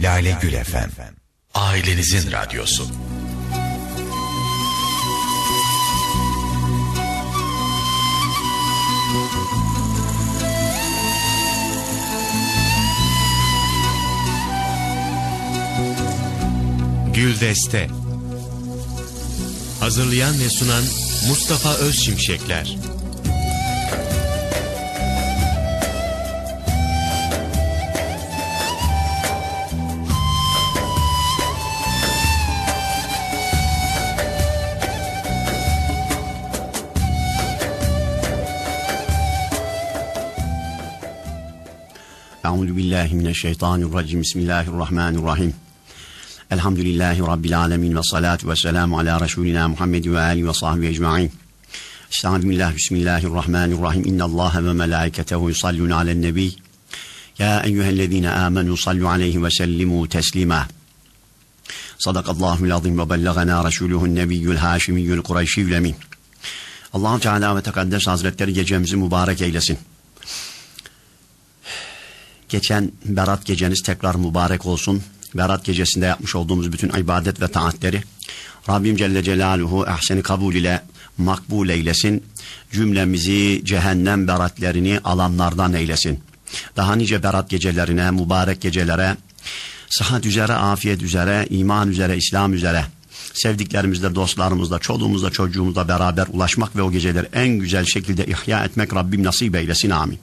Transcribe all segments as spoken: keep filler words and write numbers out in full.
Lale Gül F M, ailenizin radyosu. Güldeste. Hazırlayan ve sunan Mustafa Özşimşekler. Euzubillahimineşşeytanirracim. Bismillahirrahmanirrahim. Elhamdülillahi Rabbil alemin ve salatu ve selamu ala Resulina Muhammed ve alihi ve sahbihi ecma'in. Estağfirullah, bismillahirrahmanirrahim. İnnallâhe ve melâiketehu yusallûne alen nebiyy. Ya eyyühellezîne âmenû sallu aleyhi ve sellimû teslîmâ. Sadakallâhu'l azîm ve belleganâ resûluhu'n nebiyyül hâşimiyyül kureyşiyyül emîn. Allah-u Teala ve Tekaddes Hazretleri gecemizi mübarek eylesin. Geçen Berat geceniz tekrar mübarek olsun. Berat gecesinde yapmış olduğumuz bütün ibadet ve taatleri Rabbim Celle Celaluhu ehseni kabul ile makbul eylesin. Cümlemizi cehennem beratlerini alanlardan eylesin. Daha nice berat gecelerine, mübarek gecelere, sıhhat üzere, afiyet üzere, iman üzere, İslam üzere, sevdiklerimizle, dostlarımızla, çoluğumuzla, çocuğumuzla beraber ulaşmak ve o geceleri en güzel şekilde ihya etmek Rabbim nasip eylesin. Amin.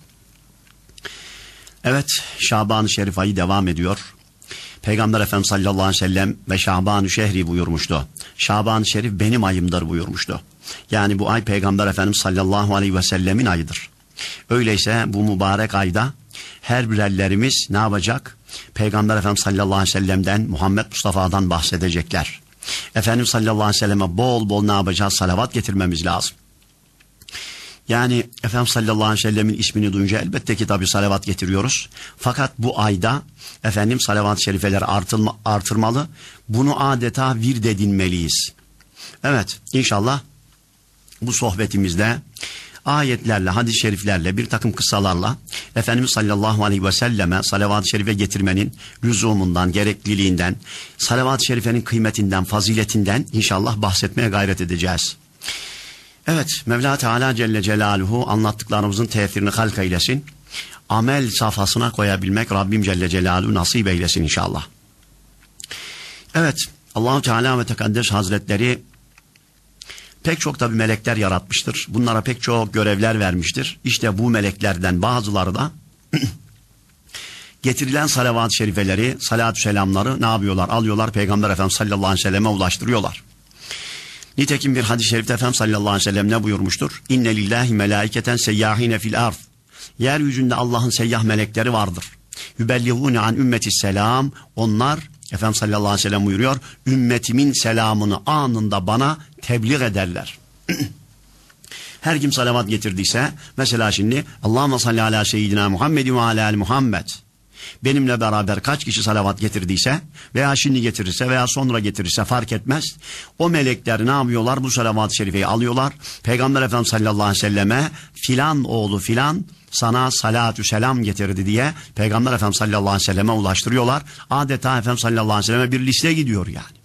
Evet, Şaban-ı Şerif ayı devam ediyor. Peygamber Efendimiz sallallahu aleyhi ve sellem ve Şaban-ı Şehri buyurmuştu. Şaban-ı Şerif benim ayımdır buyurmuştu. Yani bu ay Peygamber Efendimiz sallallahu aleyhi ve sellemin ayıdır. Öyleyse bu mübarek ayda her birerlerimiz ne yapacak? Peygamber Efendimiz sallallahu aleyhi ve sellem'den, Muhammed Mustafa'dan bahsedecekler. Efendimiz sallallahu aleyhi ve selleme bol bol ne yapacağız? Salavat getirmemiz lazım. Yani Efendimiz sallallahu aleyhi ve sellemin ismini duyunca elbette ki tabi salavat getiriyoruz. Fakat bu ayda efendim salavat-ı şerifeleri artırma, artırmalı. Bunu adeta vird edinmeliyiz. Evet, inşallah bu sohbetimizde ayetlerle, hadis-i şeriflerle, bir takım kıssalarla Efendimiz sallallahu aleyhi ve selleme salavat-ı şerife getirmenin lüzumundan, gerekliliğinden, salavat-ı şerifenin kıymetinden, faziletinden inşallah bahsetmeye gayret edeceğiz. Evet, Mevla Teala Celle Celaluhu anlattıklarımızın tesirini halk eylesin. Amel safhasına koyabilmek Rabbim Celle Celaluhu nasip eylesin inşallah. Evet, Allah-u Teala ve Tekaddes Hazretleri pek çok tabi melekler yaratmıştır. Bunlara pek çok görevler vermiştir. İşte bu meleklerden bazıları da getirilen salavat-ı şerifeleri, salatü selamları ne yapıyorlar? Alıyorlar, Peygamber Efendimiz sallallahu aleyhi ve selleme ulaştırıyorlar. Nitekim bir hadis-i şerifte Efendimiz sallallahu aleyhi ve sellem ne buyurmuştur? İnne lillahi melâiketen seyyâhine fil ard. Yeryüzünde Allah'ın seyyah melekleri vardır. Yübellihûne an ümmetis selam. Onlar, Efendimiz sallallahu aleyhi ve sellem buyuruyor, ümmetimin selamını anında bana tebliğ ederler. Her kim salavat getirdiyse, mesela şimdi Allahümme salli ala seyyidina Muhammed ve ala al Muhammed. Benimle beraber kaç kişi salavat getirdiyse veya şimdi getirirse veya sonra getirirse fark etmez. O melekler ne yapıyorlar? Bu salavat-ı şerifeyi alıyorlar. Peygamber Efendimiz sallallahu aleyhi ve selleme filan oğlu filan sana salatü selam getirdi diye Peygamber Efendimiz sallallahu aleyhi ve selleme ulaştırıyorlar. Adeta Efendimiz sallallahu aleyhi ve selleme bir liste gidiyor yani.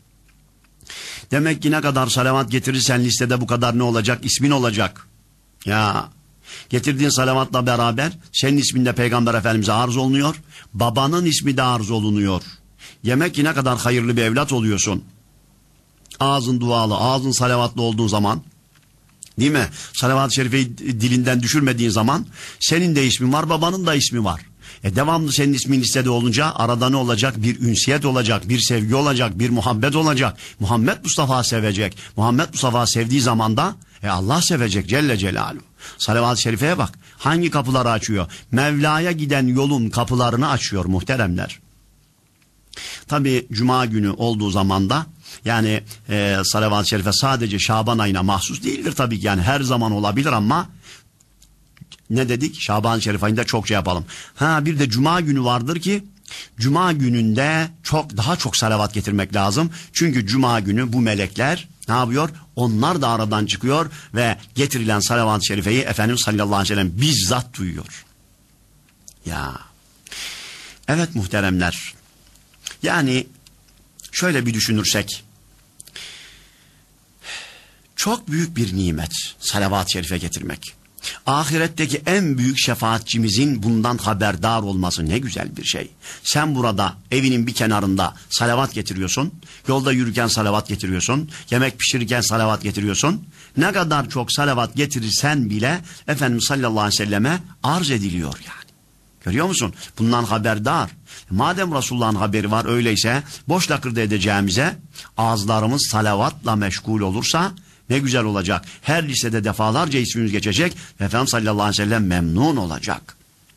Demek ki ne kadar salavat getirirsen listede bu kadar ne olacak? İsmin olacak. Ya... Getirdiğin salavatla beraber senin isminde Peygamber Efendimiz'e arz olunuyor. Babanın ismi de arz olunuyor. Yemek ki ne kadar hayırlı bir evlat oluyorsun. Ağzın dualı, ağzın salavatlı olduğun zaman, değil mi? Salavat-ı şerifeyi dilinden düşürmediğin zaman senin de ismin var, babanın da ismi var. E devamlı senin ismin listede olunca arada ne olacak? Bir ünsiyet olacak, bir sevgi olacak, bir muhabbet olacak. Muhammed Mustafa sevecek. Muhammed Mustafa sevdiği zaman da e Allah sevecek Celle Celaluhu. Salavat-ı şerifeye bak. Hangi kapıları açıyor? Mevla'ya giden yolun kapılarını açıyor muhteremler. Tabi Cuma günü olduğu zaman da yani e, salavat-ı şerife sadece Şaban ayına mahsus değildir tabii ki. Yani her zaman olabilir ama ne dedik? Şaban-ı Şerif ayında çokça yapalım. Ha bir de Cuma günü vardır ki Cuma gününde çok daha çok salavat getirmek lazım. Çünkü Cuma günü bu melekler ne yapıyor? Onlar da aradan çıkıyor ve getirilen salavat-ı şerifeyi Efendimiz sallallahu aleyhi ve sellem bizzat duyuyor. Ya. Evet muhteremler. Yani şöyle bir düşünürsek, çok büyük bir nimet salavat-ı şerife getirmek. Ahiretteki en büyük şefaatçimizin bundan haberdar olması ne güzel bir şey. Sen burada evinin bir kenarında salavat getiriyorsun, yolda yürürken salavat getiriyorsun, yemek pişirirken salavat getiriyorsun. Ne kadar çok salavat getirirsen bile Efendimiz sallallahu aleyhi ve selleme arz ediliyor yani. Görüyor musun? Bundan haberdar. Madem Resulullah'ın haberi var, öyleyse boş lakırdı edeceğimize ağızlarımız salavatla meşgul olursa ne güzel olacak. Her listede defalarca ismimiz geçecek. Efendimiz sallallahu aleyhi ve sellem memnun olacak.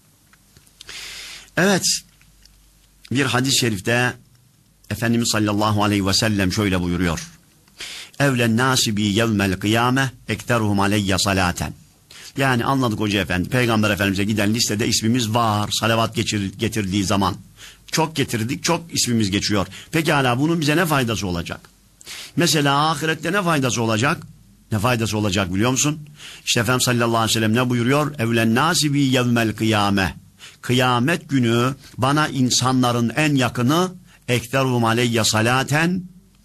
Evet. Bir hadis-i şerifte Efendimiz sallallahu aleyhi ve sellem şöyle buyuruyor. Evlen nasibi yevmel kıyame ekteruhum aleyye salaten. Yani anladık Hoca Efendi. Peygamber Efendimiz'e giden listede ismimiz var. Salavat geçir, getirdiği zaman. Çok getirdik, çok ismimiz geçiyor. Pekala bunun bize ne faydası olacak? Mesela ahirette ne faydası olacak? Ne faydası olacak biliyor musun? İşte Efendimiz sallallahu aleyhi ve sellem ne buyuruyor? Evlen nasibi yevmel kıyame. Kıyamet günü bana insanların en yakını ekterum aleyye salaten.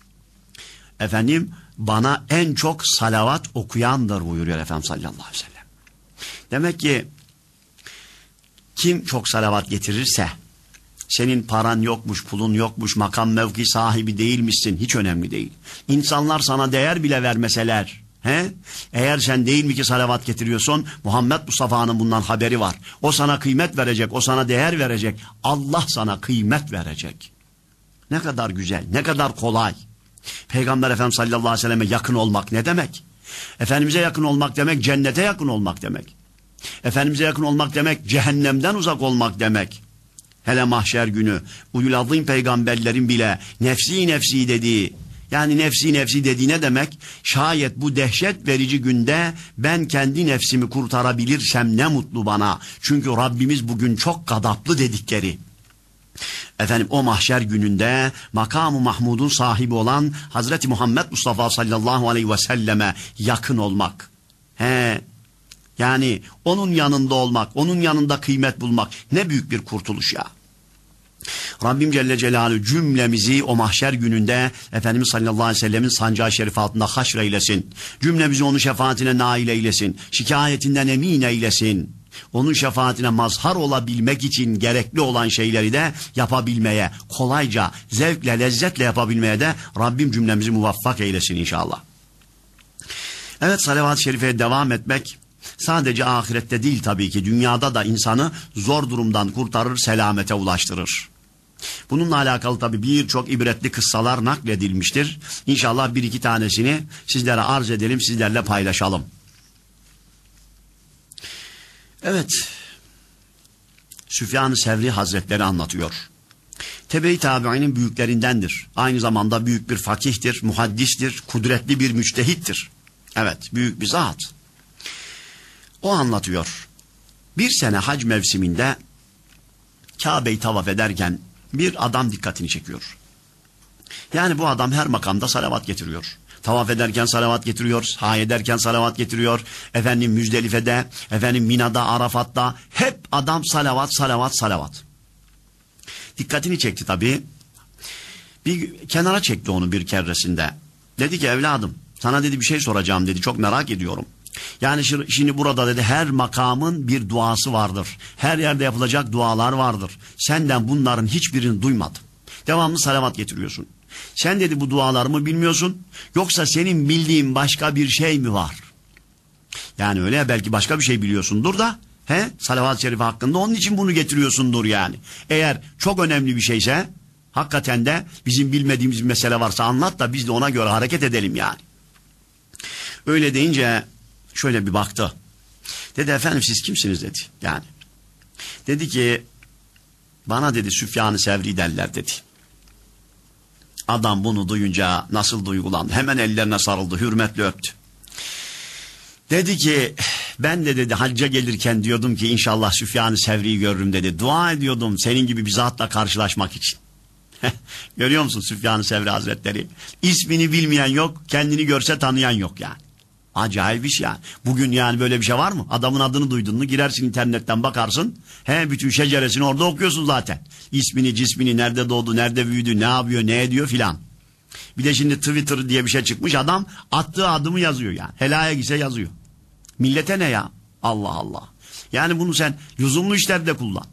Efendim bana en çok salavat okuyandır buyuruyor Efendimiz sallallahu aleyhi ve sellem. Demek ki kim çok salavat getirirse, senin paran yokmuş, pulun yokmuş, makam mevki sahibi değilmişsin, hiç önemli değil. İnsanlar sana değer bile vermeseler, he? Eğer sen değil mi ki salavat getiriyorsun, Muhammed Mustafa'nın bundan haberi var. O sana kıymet verecek, o sana değer verecek, Allah sana kıymet verecek. Ne kadar güzel, ne kadar kolay. Peygamber Efendimiz sallallahu aleyhi ve selleme yakın olmak ne demek? Efendimiz'e yakın olmak demek, cennete yakın olmak demek. Efendimiz'e yakın olmak demek, cehennemden uzak olmak demek. Hele mahşer günü ulul azim peygamberlerin bile nefsi nefsi dediği, yani nefsi nefsi dediği ne demek? Şayet bu dehşet verici günde ben kendi nefsimi kurtarabilirsem ne mutlu bana. Çünkü Rabbimiz bugün çok gadaplı dedikleri. Efendim o mahşer gününde makam-ı Mahmud'un sahibi olan Hazreti Muhammed Mustafa sallallahu aleyhi ve selleme yakın olmak. He, yani onun yanında olmak, onun yanında kıymet bulmak ne büyük bir kurtuluş ya. Rabbim Celle Celaluhu cümlemizi o mahşer gününde Efendimiz sallallahu aleyhi ve sellemin sancağı şerif altında haşr eylesin. Cümlemizi onun şefaatine nail eylesin. Şikayetinden emin eylesin. Onun şefaatine mazhar olabilmek için gerekli olan şeyleri de yapabilmeye, kolayca, zevkle, lezzetle yapabilmeye de Rabbim cümlemizi muvaffak eylesin inşallah. Evet, salavat-ı şerifeye devam etmek sadece ahirette değil tabii ki, dünyada da insanı zor durumdan kurtarır, selamete ulaştırır. Bununla alakalı tabii birçok ibretli kıssalar nakledilmiştir. İnşallah bir iki tanesini sizlere arz edelim, sizlerle paylaşalım. Evet, Süfyan-ı Sevri Hazretleri anlatıyor. Tebe-i tabi'inin büyüklerindendir. Aynı zamanda büyük bir fakihtir, muhaddistir, kudretli bir müçtehittir. Evet, büyük bir zat. O anlatıyor. Bir sene hac mevsiminde Kabe'yi tavaf ederken bir adam dikkatini çekiyor. Yani bu adam her makamda salavat getiriyor. Tavaf ederken salavat getiriyor, sahi ederken salavat getiriyor. Efendim Müzdelife'de, efendim Mina'da, Arafat'ta hep adam salavat, salavat, salavat. Dikkatini çekti tabii. Bir kenara çekti onu bir keresinde. Dedi ki evladım, sana dedi bir şey soracağım dedi, çok merak ediyorum. Yani şimdi burada dedi her makamın bir duası vardır. Her yerde yapılacak dualar vardır. Senden bunların hiçbirini duymadım. Devamlı salavat getiriyorsun. Sen dedi bu dualarımı bilmiyorsun, yoksa senin bildiğin başka bir şey mi var? Yani öyle ya, belki başka bir şey biliyorsundur da he, salavat-ı şerife hakkında onun için bunu getiriyorsundur yani. Eğer çok önemli bir şeyse hakikaten de bizim bilmediğimiz bir mesele varsa anlat da biz de ona göre hareket edelim yani. Öyle deyince şöyle bir baktı. Dedi efendim siz kimsiniz dedi yani. Dedi ki bana dedi Süfyan-ı Sevri derler dedi. Adam bunu duyunca nasıl duygulandı? Hemen ellerine sarıldı, hürmetle öptü. Dedi ki ben de dedi hacca gelirken diyordum ki inşallah Süfyan-ı Sevri'yi görürüm dedi. Dua ediyordum senin gibi bir zatla karşılaşmak için. Görüyor musun Süfyan-ı Sevri Hazretleri? İsmini bilmeyen yok, kendini görse tanıyan yok yani. Acayip iş yani. Bugün yani böyle bir şey var mı? Adamın adını duydun mu girersin internetten bakarsın. He, bütün şeceresini orada okuyorsun zaten. İsmini, cismini, nerede doğdu, nerede büyüdü, ne yapıyor, ne ediyor filan. Bir de şimdi Twitter diye bir şey çıkmış, adam attığı adımı yazıyor yani. Helaya gitse yazıyor. Millete ne ya? Allah Allah. Yani bunu sen lüzumlu işlerde kullan.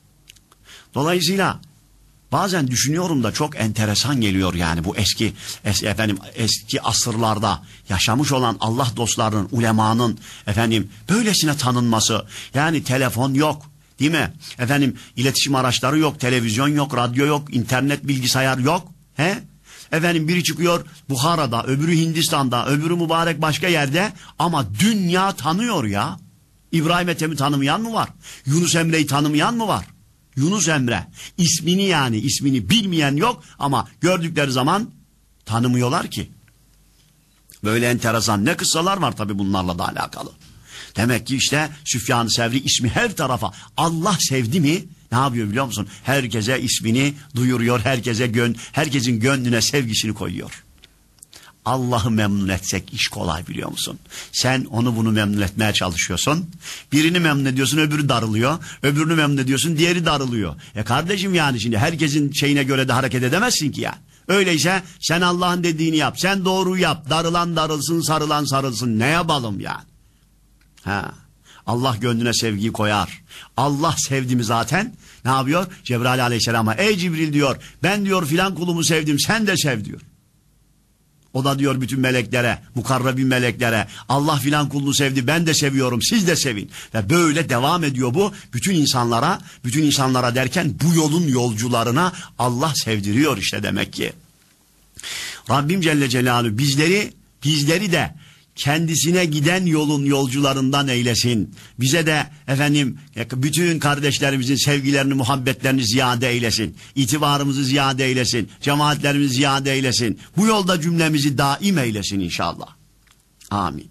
Dolayısıyla bazen düşünüyorum da çok enteresan geliyor yani bu eski es, efendim eski asırlarda yaşamış olan Allah dostlarının, ulemanın efendim böylesine tanınması. Yani telefon yok, değil mi? Efendim iletişim araçları yok, televizyon yok, radyo yok, internet, bilgisayar yok. He? Efendim biri çıkıyor Buhara'da, öbürü Hindistan'da, öbürü mübarek başka yerde ama dünya tanıyor ya. İbrahim Ethem'i tanımayan mı var? Yunus Emre'yi tanımayan mı var? Yunus Emre ismini yani ismini bilmeyen yok ama gördükleri zaman tanımıyorlar ki. Böyle enteresan ne kıssalar var tabii bunlarla da alakalı. Demek ki işte Süfyan-ı Sevri ismi her tarafa. Allah sevdi mi ne yapıyor biliyor musun? Herkese ismini duyuruyor, herkese gön, herkesin gönlüne sevgisini koyuyor. Allah'ı memnun etsek iş kolay biliyor musun? Sen onu bunu memnun etmeye çalışıyorsun. Birini memnun ediyorsun, öbürü darılıyor. Öbürünü memnun ediyorsun, diğeri darılıyor. E kardeşim yani şimdi herkesin şeyine göre de hareket edemezsin ki ya. Öyleyse sen Allah'ın dediğini yap. Sen doğruyu yap. Darılan darılsın, sarılan sarılsın. Ne yapalım yani? Ha. Allah gönlüne sevgiyi koyar. Allah sevdi mi zaten ne yapıyor? Cebrail aleyhisselama ey Cibril diyor, ben diyor filan kulumu sevdim, sen de sev diyor. O da diyor bütün meleklere, mukarrabin meleklere, Allah filan kulunu sevdi, ben de seviyorum, siz de sevin. Ve böyle devam ediyor bu. Bütün insanlara, bütün insanlara derken bu yolun yolcularına Allah sevdiriyor işte demek ki. Rabbim Celle Celaluhu bizleri, bizleri de kendisine giden yolun yolcularından eylesin. Bize de efendim bütün kardeşlerimizin sevgilerini, muhabbetlerini ziyade eylesin. İtibarımızı ziyade eylesin. Cemaatlerimizi ziyade eylesin. Bu yolda cümlemizi daim eylesin inşallah. Amin.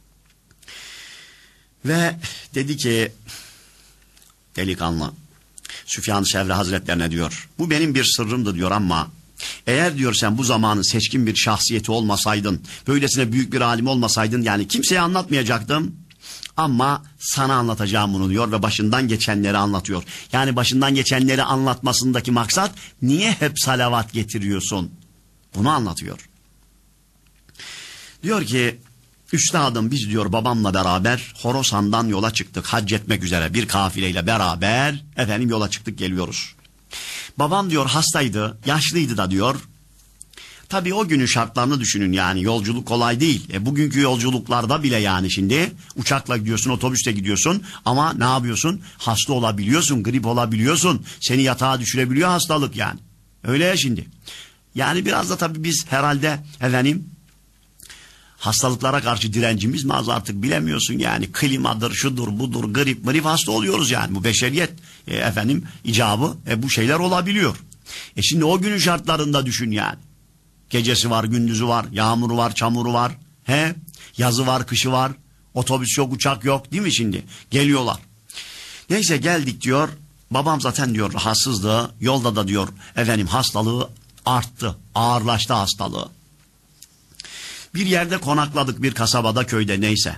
Ve dedi ki delikanlı Süfyan-ı Sevri Hazretlerine diyor, bu benim bir sırrımdı diyor ama eğer diyor sen bu zamanın seçkin bir şahsiyeti olmasaydın, böylesine büyük bir alim olmasaydın yani kimseye anlatmayacaktım ama sana anlatacağım bunu diyor ve başından geçenleri anlatıyor. Yani başından geçenleri anlatmasındaki maksat niye hep salavat getiriyorsun? Bunu anlatıyor. Diyor ki üstadım biz diyor babamla beraber Horasan'dan yola çıktık hac etmek üzere bir kafileyle beraber efendim yola çıktık geliyoruz. Babam diyor hastaydı, yaşlıydı da diyor. Tabii o günün şartlarını düşünün yani yolculuk kolay değil. E, bugünkü yolculuklarda bile yani şimdi uçakla gidiyorsun, otobüste gidiyorsun ama ne yapıyorsun? Hasta olabiliyorsun, grip olabiliyorsun. Seni yatağa düşürebiliyor hastalık yani. Öyle ya şimdi. Yani biraz da tabii biz herhalde efendim hastalıklara karşı direncimiz mi az artık bilemiyorsun yani. Klimadır, şudur, budur, grip, grip hasta oluyoruz yani. Bu beşeriyet e, efendim icabı e, bu şeyler olabiliyor. E şimdi o günün şartlarında düşün yani. Gecesi var, gündüzü var, yağmuru var, çamuru var. He? Yazı var, kışı var. Otobüs yok, uçak yok değil mi şimdi? Geliyorlar. Neyse geldik diyor. Babam zaten diyor rahatsızdı. Yolda da diyor efendim hastalığı arttı. Ağırlaştı hastalığı. Bir yerde konakladık bir kasabada köyde neyse.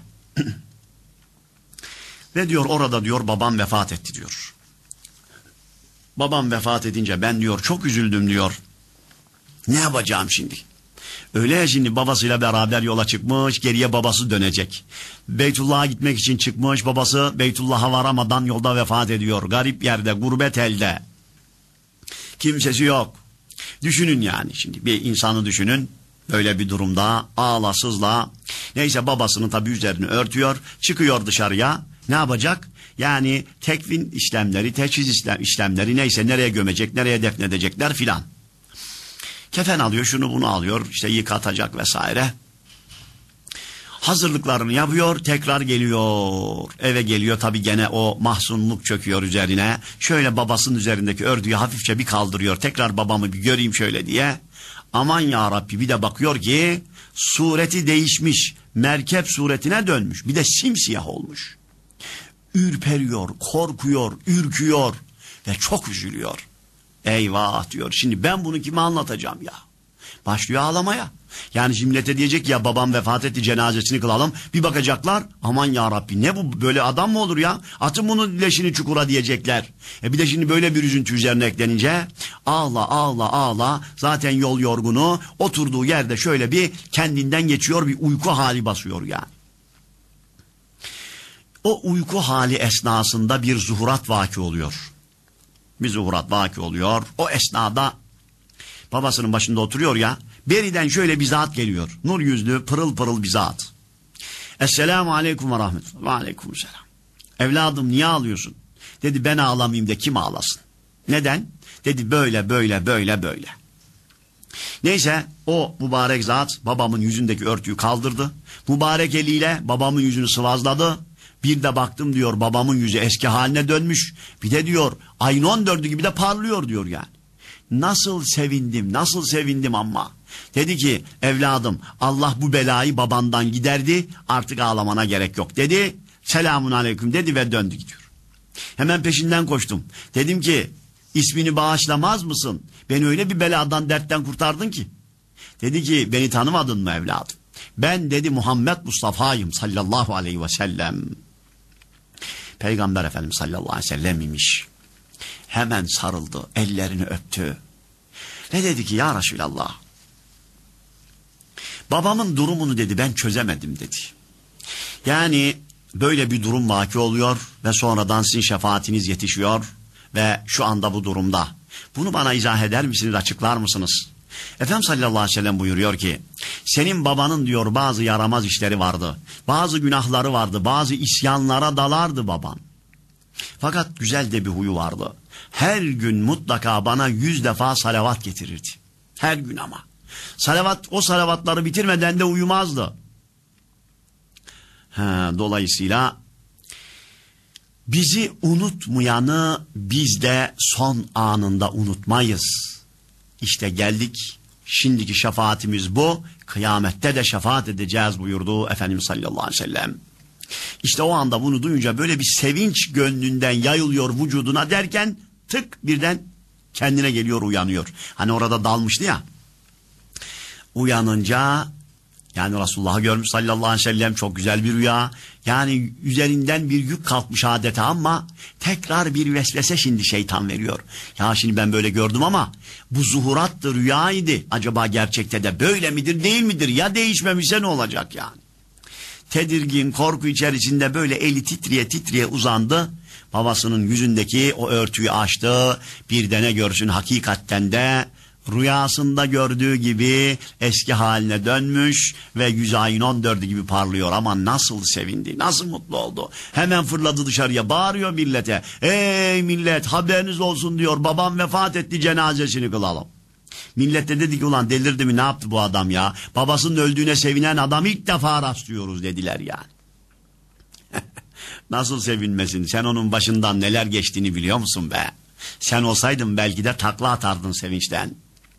Ve diyor orada diyor babam vefat etti diyor. Babam vefat edince ben diyor çok üzüldüm diyor. Ne yapacağım şimdi? Öyle ya şimdi babasıyla beraber yola çıkmış geriye babası dönecek. Beytullah'a gitmek için çıkmış babası Beytullah'a varamadan yolda vefat ediyor. Garip yerde gurbet elde. Kimsesi yok. Düşünün yani şimdi bir insanı düşünün. Böyle bir durumda ağla sızla neyse babasının tabii üzerini örtüyor çıkıyor dışarıya ne yapacak yani tekvin işlemleri teçhiz işlem, işlemleri neyse nereye gömecek nereye defnedecekler filan kefen alıyor şunu bunu alıyor işte yıkatacak vesaire hazırlıklarını yapıyor tekrar geliyor eve geliyor tabii gene o mahzunluk çöküyor üzerine şöyle babasının üzerindeki örtüyü hafifçe bir kaldırıyor tekrar babamı bir göreyim şöyle diye. Aman ya Rabbi bir de bakıyor ki sureti değişmiş. Merkep suretine dönmüş. Bir de simsiyah olmuş. Ürperiyor, korkuyor, ürküyor ve çok üzülüyor. Eyvah diyor. Şimdi ben bunu kime anlatacağım ya? Başlıyor ağlamaya. Yani millete diyecek ya babam vefat etti cenazesini kılalım. Bir bakacaklar aman ya Rabbi ne bu böyle adam mı olur ya? Atın bunun leşini çukura diyecekler. E bir de şimdi böyle bir üzüntü üzerine eklenince ağla ağla ağla zaten yol yorgunu oturduğu yerde şöyle bir kendinden geçiyor bir uyku hali basıyor yani. O uyku hali esnasında bir zuhurat vaki oluyor. Bir zuhurat vaki oluyor. O esnada babasının başında oturuyor ya. Beriden şöyle bir zat geliyor. Nur yüzlü pırıl pırıl bir zat. Esselamu aleyküm ve rahmetullah. Ve aleyküm selam. Evladım niye ağlıyorsun? Dedi ben ağlamayayım da kim ağlasın? Neden? Dedi böyle böyle böyle böyle. Neyse o mübarek zat babamın yüzündeki örtüyü kaldırdı. Mübarek eliyle babamın yüzünü sıvazladı. Bir de baktım diyor babamın yüzü eski haline dönmüş. Bir de diyor ayın on dördü gibi de parlıyor diyor yani. Nasıl sevindim, nasıl sevindim ama. Dedi ki evladım Allah bu belayı babandan giderdi artık ağlamana gerek yok dedi. Selamun aleyküm dedi ve döndü gidiyor. Hemen peşinden koştum. Dedim ki ismini bağışlamaz mısın? Beni öyle bir beladan dertten kurtardın ki. Dedi ki beni tanımadın mı evladım? Ben dedi Muhammed Mustafa'yım sallallahu aleyhi ve sellem. Peygamber Efendimiz sallallahu aleyhi ve sellem imiş. Hemen sarıldı, ellerini öptü. Ne dedi ki ya Resulallah? Babamın durumunu dedi ben çözemedim dedi. Yani böyle bir durum vaki oluyor ve sonradan sizin şefaatiniz yetişiyor ve şu anda bu durumda. Bunu bana izah eder misiniz, açıklar mısınız? Efendimiz sallallahu aleyhi ve sellem buyuruyor ki senin babanın diyor bazı yaramaz işleri vardı. Bazı günahları vardı, bazı isyanlara dalardı baban. Fakat güzel de bir huyu vardı. Her gün mutlaka bana yüz defa salavat getirirdi. Her gün ama. Salavat, o salavatları bitirmeden de uyumazdı. Ha, dolayısıyla bizi unutmayanı biz de son anında unutmayız. İşte geldik. Şimdiki şefaatimiz bu. Kıyamette de şefaat edeceğiz buyurdu Efendimiz sallallahu aleyhi ve sellem. İşte o anda bunu duyunca böyle bir sevinç gönlünden yayılıyor vücuduna derken tık birden kendine geliyor uyanıyor. Hani orada dalmıştı ya. Uyanınca yani Resulullah'ı görmüş sallallahu aleyhi ve sellem çok güzel bir rüya. Yani üzerinden bir yük kalkmış adeta ama tekrar bir vesvese şimdi şeytan veriyor. Ya şimdi ben böyle gördüm ama bu zuhurattı rüyaydı. Acaba gerçekte de böyle midir değil midir? Ya değişmemişse ne olacak yani? Tedirgin korku içerisinde böyle eli titriye titriye uzandı. Babasının yüzündeki o örtüyü açtı. Bir de ne görsün hakikatten de rüyasında gördüğü gibi eski haline dönmüş ve yüz ayın on dördü gibi parlıyor ama nasıl sevindi, nasıl mutlu oldu. Hemen fırladı dışarıya bağırıyor millete. Ey millet haberiniz olsun diyor babam vefat etti cenazesini kılalım. Millet de dedi ki ulan delirdi mi ne yaptı bu adam ya. Babasının öldüğüne sevinen adam ilk defa rastlıyoruz dediler yani. Nasıl sevinmesin sen onun başından neler geçtiğini biliyor musun be. Sen olsaydın belki de takla atardın sevinçten.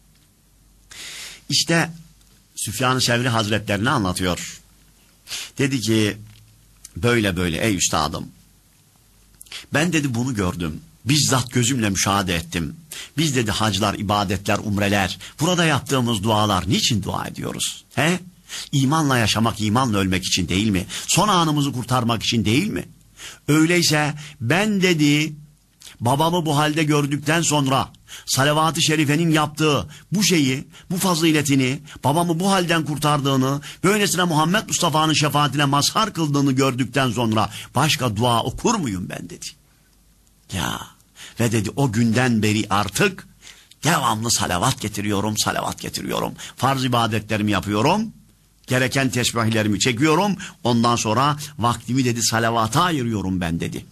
İşte Süfyan-ı Sevri Hazretlerini anlatıyor. Dedi ki böyle böyle ey üstadım. Ben dedi bunu gördüm. Bizzat gözümle müşahede ettim. Biz dedi haclar, ibadetler, umreler, burada yaptığımız dualar niçin dua ediyoruz? He? İmanla yaşamak, imanla ölmek için değil mi? Son anımızı kurtarmak için değil mi? Öyleyse ben dedi babamı bu halde gördükten sonra salavat-ı şerifenin yaptığı bu şeyi, bu faziletini, babamı bu halden kurtardığını, böylesine Muhammed Mustafa'nın şefaatine mazhar kıldığını gördükten sonra başka dua okur muyum ben dedi. Ya ve dedi o günden beri artık devamlı salavat getiriyorum, salavat getiriyorum. Farz ibadetlerimi yapıyorum, gereken tesbihlerimi çekiyorum. Ondan sonra vaktimi dedi salavata ayırıyorum ben dedi.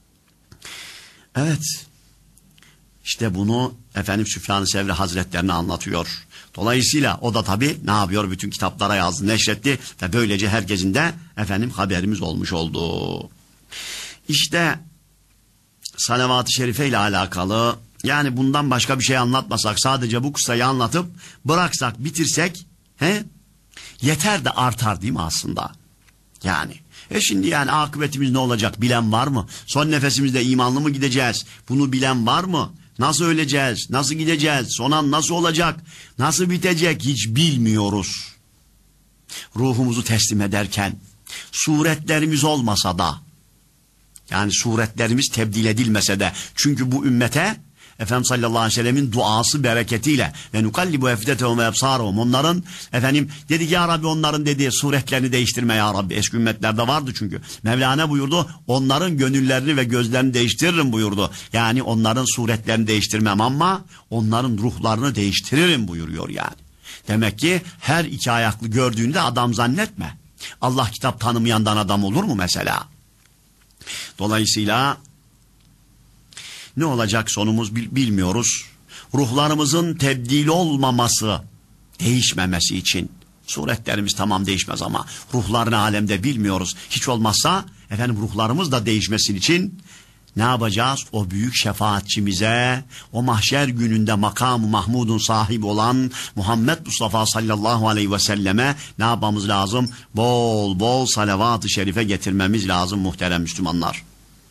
Evet. İşte bunu efendim Süfyan-ı Sevri Hazretlerini anlatıyor. Dolayısıyla o da tabii ne yapıyor? Bütün kitaplara yazdı, neşretti ve böylece herkesin de efendim haberimiz olmuş oldu. İşte salavat-ı şerife ile alakalı yani bundan başka bir şey anlatmasak sadece bu kıssayı anlatıp bıraksak bitirsek he, yeter de artar değil mi aslında? Yani e şimdi yani akıbetimiz ne olacak bilen var mı? Son nefesimizde imanlı mı gideceğiz? Bunu bilen var mı? Nasıl öleceğiz? Nasıl gideceğiz? Sonan nasıl olacak? Nasıl bitecek? Hiç bilmiyoruz. Ruhumuzu teslim ederken suretlerimiz olmasa da, yani suretlerimiz tebdil edilmese de, çünkü bu ümmete Efendimiz sallallahu aleyhi ve sellemin duası bereketiyle ve nukallibu efdetehum ve ebsarahum, onların efendim dedi ki ya Rabbi onların dediği suretlerini değiştirme ya Rabbi. Eski ümmetlerde vardı çünkü. Mevlana buyurdu onların gönüllerini ve gözlerini değiştiririm buyurdu. Yani onların suretlerini değiştirmem ama onların ruhlarını değiştiririm buyuruyor yani. Demek ki her iki ayaklı gördüğünde adam zannetme. Allah kitap tanımayandan adam olur mu mesela? Dolayısıyla ne olacak sonumuz bilmiyoruz. Ruhlarımızın tebdil olmaması, değişmemesi için. Suretlerimiz tamam değişmez ama ruhlar ne alemde bilmiyoruz. Hiç olmazsa efendim ruhlarımız da değişmesin için ne yapacağız? O büyük şefaatçimize, o mahşer gününde makam-ı Mahmud'un sahibi olan Muhammed Mustafa sallallahu aleyhi ve selleme ne yapmamız lazım? Bol bol salavat-ı şerife getirmemiz lazım muhterem Müslümanlar.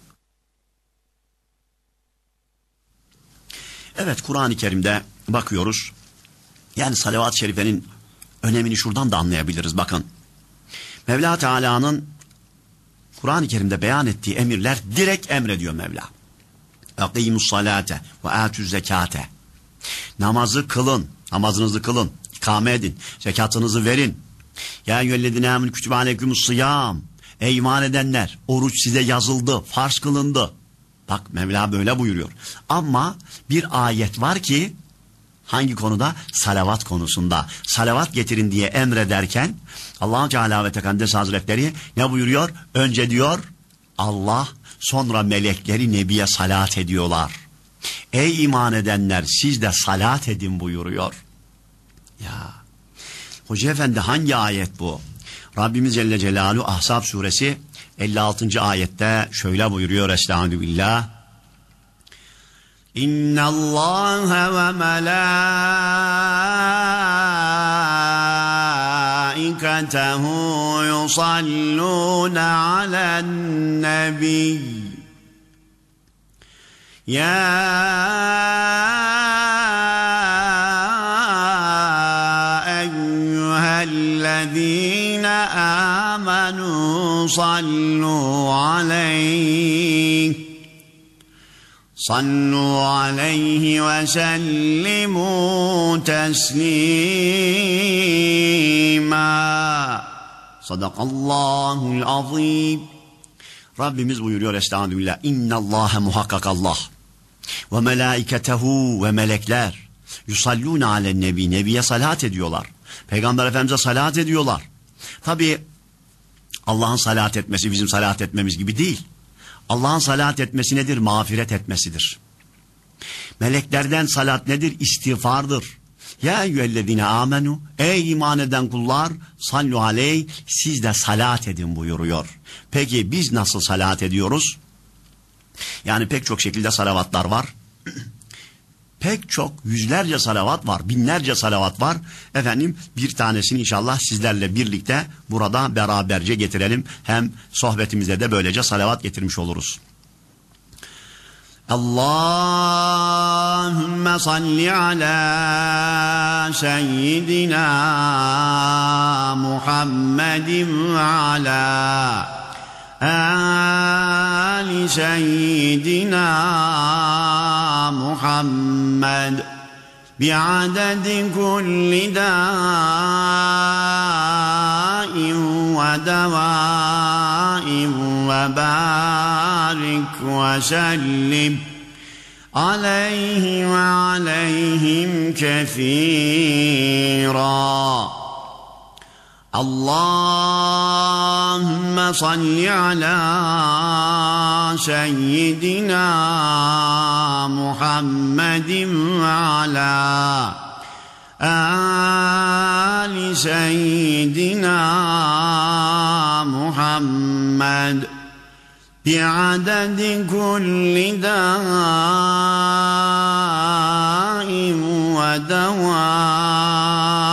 Evet, Kur'an-ı Kerim'de bakıyoruz. Yani salavat-ı şerifenin önemini şuradan da anlayabiliriz. Bakın. Mevla Teala'nın Kur'an-ı Kerim'de beyan ettiği emirler direkt emrediyor Mevla. Akimus salate ve atuz zekate. Namazı kılın, namazınızı kılın, ikame edin, zekatınızı verin. Ya eyyühellezine amenu kütübe aleykumus sıyam. Ey iman edenler, oruç size yazıldı, farz kılındı. Bak Mevla böyle buyuruyor. Ama bir ayet var ki hangi konuda? Salavat konusunda. Salavat getirin diye emrederken Allah-u Teala ve Tekaddes Hazretleri ne buyuruyor? Önce diyor Allah, sonra melekleri Nebi'ye salat ediyorlar. Ey iman edenler siz de salat edin buyuruyor. Ya Hoca Efendi hangi ayet bu? Rabbimiz Celle Celaluhu Ahzab suresi elli altıncı ayette şöyle buyuruyor. Estağfirullah. İnna Allah ve melâiketehu yusallûne alen nebi. Ya eyyühellezîne âmenû sallû aleyh. Sallu aleyhi ve sellimu teslima. Sadakallahul azim. Rabbimiz buyuruyor estağfirullah. İnnallâhe muhakkak Allah ve melâiketehu ve melekler yusallûne alen nebi. Nebiye salat ediyorlar. Peygamber Efendimiz'e salat ediyorlar. Tabi Allah'ın salat etmesi bizim salat etmemiz gibi değil. Allah'ın salat etmesi nedir? Mağfiret etmesidir. Meleklerden salat nedir? İstiğfardır. Ya eyyühellezine amenu, ey iman eden kullar, sallu aleyh, siz de salat edin buyuruyor. Peki biz nasıl salat ediyoruz? Yani pek çok şekilde salavatlar var. Pek çok yüzlerce salavat var, binlerce salavat var. Efendim bir tanesini inşallah sizlerle birlikte burada beraberce getirelim. Hem sohbetimizde de böylece salavat getirmiş oluruz. Allahümme salli ala seyyidina Muhammedin ve ala Ali seyyidina Muhammed bi'adedi kulli dâin ve devâin ve barik ve sellim aleyhi ve aleyhim kefîrâ. Allahümme salli ala seyyidina Muhammedin ve ala Ali seyyidina Muhammed bi'adedi kulli dâin ve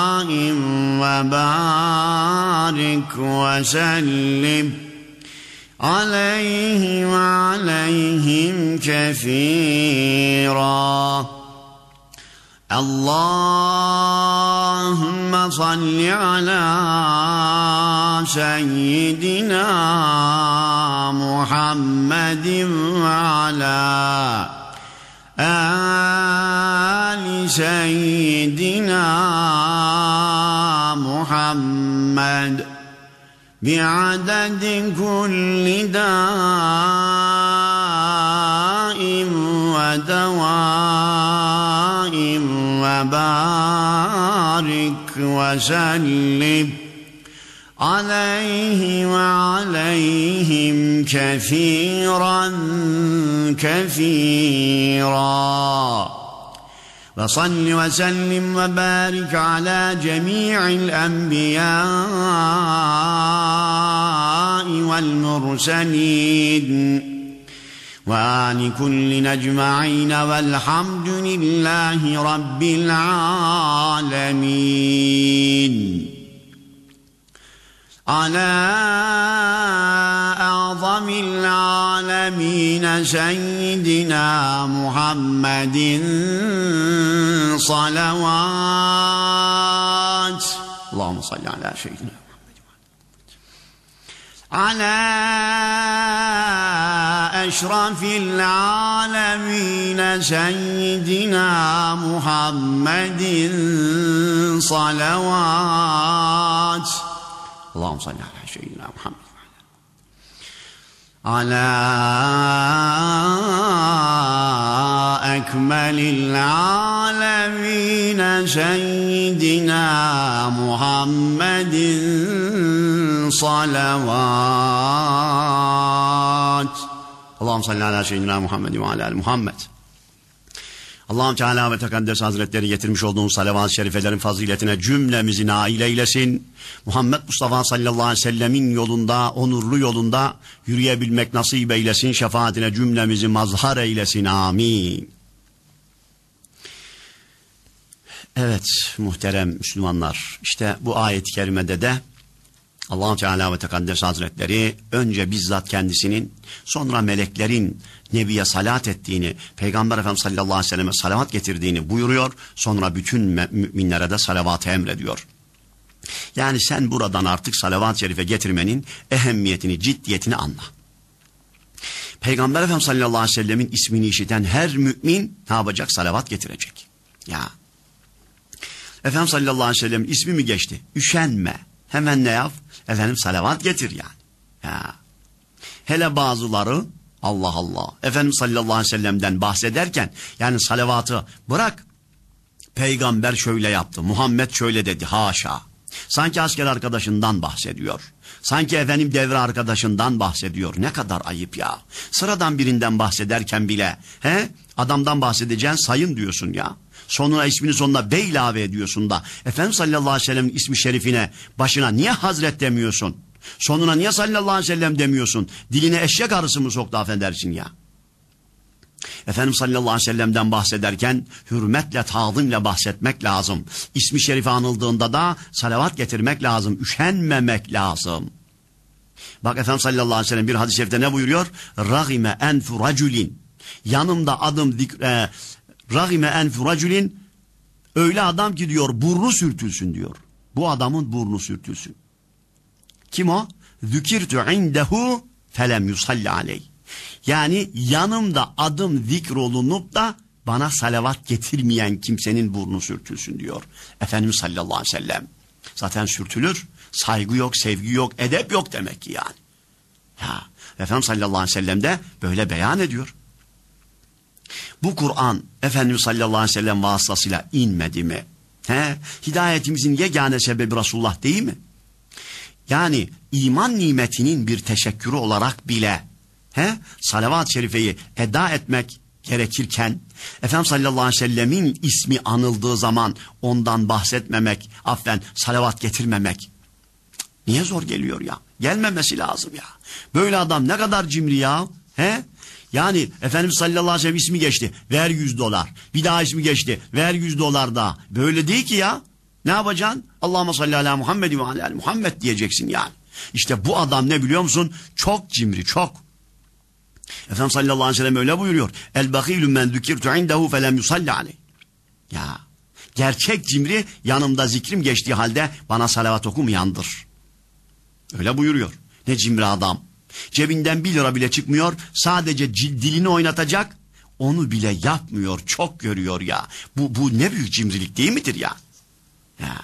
devâin ve barik ve sellim عليه وعليهم كثيرا اللهم صل على سيدنا محمد وعلى آل سيدنا محمد بعدد كل داء ودواء وبارك وسلم عليه وعليهم كثيرا كثيرا وصل وسلم وبارك على جميع الأنبياء والمرسلين وآل كل أجمعين والحمد لله رب العالمين على أعظم العالمين سيدنا محمد صلوات اللهم صل على سيدنا محمد على أشرف العالمين سيدنا محمد صلوات اللهم صل على سيدنا محمد على أكمل العالمين سيدنا محمد صلوات اللهم صل على سيدنا محمد وعلى آل محمد. Allah-u Teala ve Tekaddes Hazretleri getirmiş olduğumuz salavat-ı şerifelerin faziletine cümlemizi nail eylesin. Muhammed Mustafa sallallahu aleyhi ve sellemin yolunda, onurlu yolunda yürüyebilmek nasip eylesin. Şefaatine cümlemizi mazhar eylesin. Amin. Evet muhterem Müslümanlar, işte bu ayet-i kerimede de Allah-u Teala ve Tekaddes Hazretleri önce bizzat kendisinin, sonra meleklerin Nebi'ye salat ettiğini, Peygamber Efendimiz sallallahu aleyhi ve selleme salavat getirdiğini buyuruyor. Sonra bütün müminlere de salavatı emrediyor. Yani sen buradan artık salavat-ı şerife getirmenin ehemmiyetini, ciddiyetini anla. Peygamber Efendimiz sallallahu aleyhi ve sellemin ismini işiten her mümin ne yapacak? Salavat getirecek. Ya Efendimiz sallallahu aleyhi ve sellemin ismi mi geçti? Üşenme. Hemen ne yap? Efendim salavat getir yani. Ya. Hele bazıları Allah Allah Efendimiz sallallahu aleyhi ve sellem'den bahsederken yani salavatı bırak, peygamber şöyle yaptı, Muhammed şöyle dedi, haşa. Sanki asker arkadaşından bahsediyor. Sanki efendim devre arkadaşından bahsediyor. Ne kadar ayıp ya. Sıradan birinden bahsederken bile he, adamdan bahsedeceksin, sayın diyorsun ya. Sonuna ismini sonuna bey ilave ediyorsun da Efendimiz sallallahu aleyhi ve sellem'in ismi şerifine başına niye hazret demiyorsun? Sonuna niye sallallahu aleyhi ve sellem demiyorsun? Diline eşek arısı mı soktu affedersin ya? Efendimiz sallallahu aleyhi ve sellem'den bahsederken hürmetle, tazimle bahsetmek lazım. İsmi şerifi anıldığında da salavat getirmek lazım. Üşenmemek lazım. Bak Efendimiz sallallahu aleyhi ve sellem bir hadis-i şerifte ne buyuruyor? Ragime enfu raculin. Yanımda adım zikre, ragime enfu raculin. Öyle adam ki diyor burnu sürtülsün diyor. Bu adamın burnu sürtülsün. Kim o? Zükirtü indehu felem yusalli aleyh. Yani yanımda adım zikrolunup da bana salavat getirmeyen kimsenin burnu sürtülsün diyor Efendimiz sallallahu aleyhi ve sellem. Zaten sürtülür. Saygı yok, sevgi yok, edep yok demek ki yani. Ya, Efendimiz sallallahu aleyhi ve sellem de böyle beyan ediyor. Bu Kur'an Efendimiz sallallahu aleyhi ve sellem vasıtasıyla inmedi mi? He? Hidayetimizin yegane sebebi Resulullah değil mi? Yani iman nimetinin bir teşekkürü olarak bile he, salavat-ı şerifeyi eda etmek gerekirken Efendimiz sallallahu aleyhi ve sellemin ismi anıldığı zaman ondan bahsetmemek, affen salavat getirmemek niye zor geliyor ya? Gelmemesi lazım ya. Böyle adam ne kadar cimri ya? He? Yani Efendimiz sallallahu aleyhi ve sellem ismi geçti, ver yüz dolar. Bir daha ismi geçti, ver yüz dolar daha. Böyle değil ki ya. Ne yapacaksın? Allahümme salli ala Muhammed ve ala Muhammed diyeceksin yani. İşte bu adam ne biliyor musun? Çok cimri, çok. Efendimiz sallallahu aleyhi ve sellem öyle buyuruyor. El bakîlü men zükirtu indehu felem yusalli aleyh. Ya gerçek cimri yanımda zikrim geçtiği halde bana salavat okumayandır. Öyle buyuruyor. Ne cimri adam. Cebinden bir lira bile çıkmıyor. Sadece dilini oynatacak. Onu bile yapmıyor. Çok görüyor ya. Bu, bu ne büyük cimrilik değil midir ya? Ya.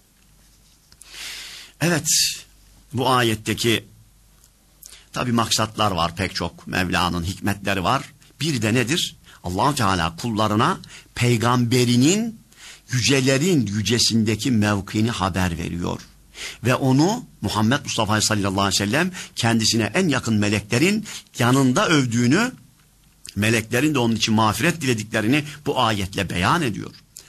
Evet. Bu ayetteki tabi maksatlar var pek çok. Mevla'nın hikmetleri var. Bir de nedir? Allah-u Teala kullarına peygamberinin yücelerin yücesindeki mevkini haber veriyor. Ve onu Muhammed Mustafa sallallahu aleyhi ve sellem kendisine en yakın meleklerin yanında övdüğünü, meleklerin de onun için mağfiret dilediklerini bu ayetle beyan ediyor.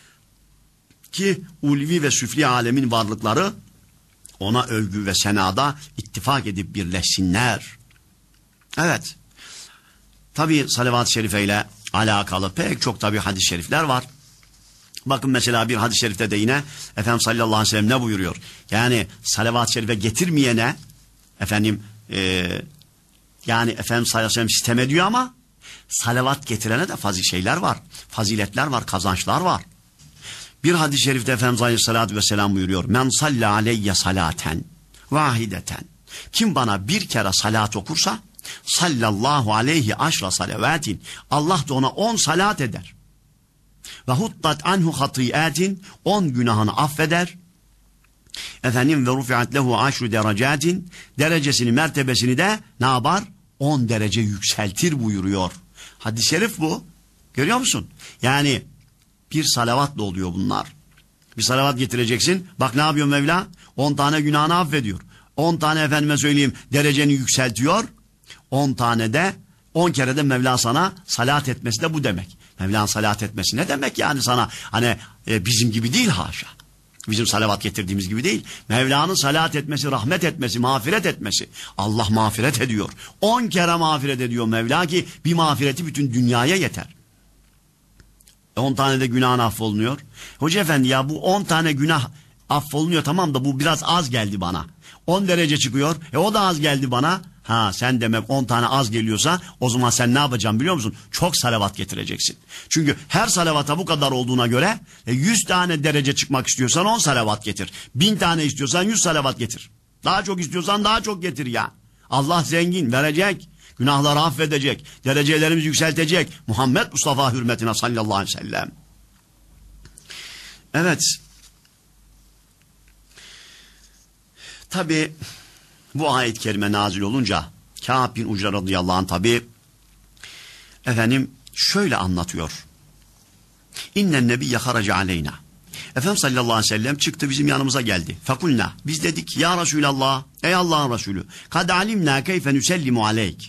Ki ulvi ve süfli alemin varlıkları ona övgü ve senada ittifak edip birleşsinler. Evet. Tabi salavat-ı şerife ile alakalı pek çok tabi hadis-i şerifler var. Bakın mesela bir hadis-i şerifte de yine Efendimiz sallallahu aleyhi ve sellem ne buyuruyor? Yani salavat-ı şerife getirmeyene efendim e, yani Efendimiz sallallahu aleyhi ve sellem sitem ediyor ama salavat getirene de fazil şeyler var. Faziletler var, kazançlar var. Bir hadis-i şerifte Efendimiz aleyhissalatü vesselam buyuruyor. Men salli aleyye salaten vahideten. Kim bana bir kere salat okursa sallallahu aleyhi aşra salavatin. Allah da ona on salat eder. Ve huttat anhu hatiatin. On günahını affeder. Efendim ve rufiat lehu aşru derecatin. Derecesini, mertebesini de ne yapar? On derece yükseltir buyuruyor. Hadis-i şerif bu. Görüyor musun? Yani bir salavatla oluyor bunlar. Bir salavat getireceksin. Bak ne yapıyor Mevla? On tane günahını affediyor. On tane efendime söyleyeyim dereceni yükseltiyor. On tane de on kere de Mevla sana salat etmesi de bu demek. Mevla'nın salat etmesi ne demek yani sana? Hani e, bizim gibi değil haşa. Bizim salavat getirdiğimiz gibi değil. Mevla'nın salat etmesi, rahmet etmesi, mağfiret etmesi. Allah mağfiret ediyor. On kere mağfiret ediyor Mevla ki bir mağfireti bütün dünyaya yeter. On tane de günahın affolunuyor. Hoca efendi ya bu on tane günah affolunuyor tamam da bu biraz az geldi bana. On derece çıkıyor. E o da az geldi bana. Ha sen demek on tane az geliyorsa o zaman sen ne yapacaksın biliyor musun? Çok salavat getireceksin. Çünkü her salavata bu kadar olduğuna göre e, yüz tane derece çıkmak istiyorsan on salavat getir. Bin tane istiyorsan yüz salavat getir. Daha çok istiyorsan daha çok getir ya. Allah zengin verecek. Günahları affedecek. Derecelerimizi yükseltecek. Muhammed Mustafa hürmetine sallallahu aleyhi ve sellem. Evet. Tabi bu ayet-i kerime nazil olunca Kâb bin Ucre radıyallahu anh tabi efendim şöyle anlatıyor. İnnen nebiyye haraca aleyna. Efendimiz sallallahu aleyhi ve sellem çıktı bizim yanımıza geldi. Fekulna. Biz dedik ya Resulallah ey Allah'ın Resulü kad alimna keyfe nüsellimu aleyk.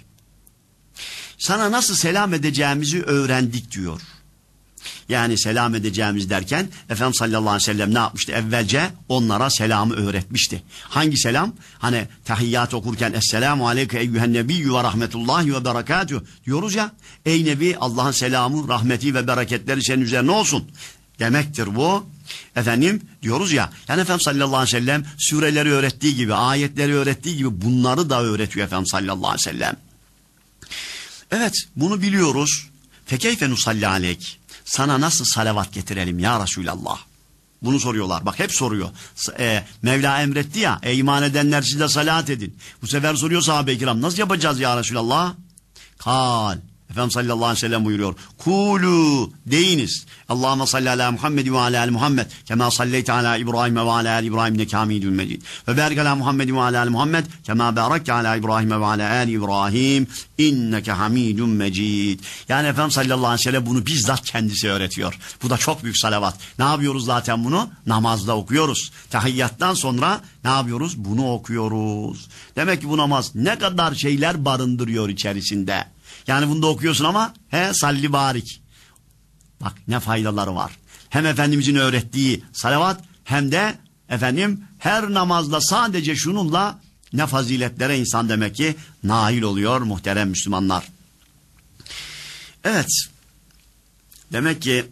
Sana nasıl selam edeceğimizi öğrendik diyor. Yani selam edeceğimiz derken Efendimiz sallallahu aleyhi ve sellem ne yapmıştı? Evvelce onlara selamı öğretmişti. Hangi selam? Hani tahiyyat okurken Esselamu aleyke eyyühen nebiyyü ve rahmetullahi ve berekatüh diyoruz ya. Ey Nebi Allah'ın selamı, rahmeti ve bereketleri senin üzerine olsun demektir bu. Efendim diyoruz ya. Yani Efendimiz sallallahu aleyhi ve sellem sureleri öğrettiği gibi, ayetleri öğrettiği gibi bunları da öğretiyor Efendimiz sallallahu aleyhi ve sellem. Evet bunu biliyoruz. Fekeyfe nusalli aleyk. Sana nasıl salavat getirelim ya Resulallah? Bunu soruyorlar. Bak hep soruyor. E, Mevla emretti ya. E, iman edenler siz de salat edin. Bu sefer soruyor sahabe-i kiram. Nasıl yapacağız ya Resulallah? Kal. Efendimiz sallallahu aleyhi ve sellem buyuruyor. Kulu deyiniz. Allahümme salli ala Muhammed ve ala ali Muhammed. Kema salleyte ala İbrahim ve ala ali İbrahim neke hamidun mecid. Ve barik ala Muhammed ve ala ali Muhammed. Kema barakte ala İbrahim ve ala ali İbrahim. İnneke hamidun mecid. Yani Efendimiz sallallahu aleyhi ve sellem bunu bizzat kendisi öğretiyor. Bu da çok büyük salavat. Ne yapıyoruz zaten bunu? Namazda okuyoruz. Tahiyyattan sonra ne yapıyoruz? Bunu okuyoruz. Demek ki bu namaz ne kadar şeyler barındırıyor içerisinde. Yani bunu da okuyorsun ama he salli barik. Bak ne faydaları var. Hem Efendimizin öğrettiği salavat hem de efendim her namazda sadece şununla ne faziletlere insan demek ki nail oluyor muhterem Müslümanlar. Evet. Demek ki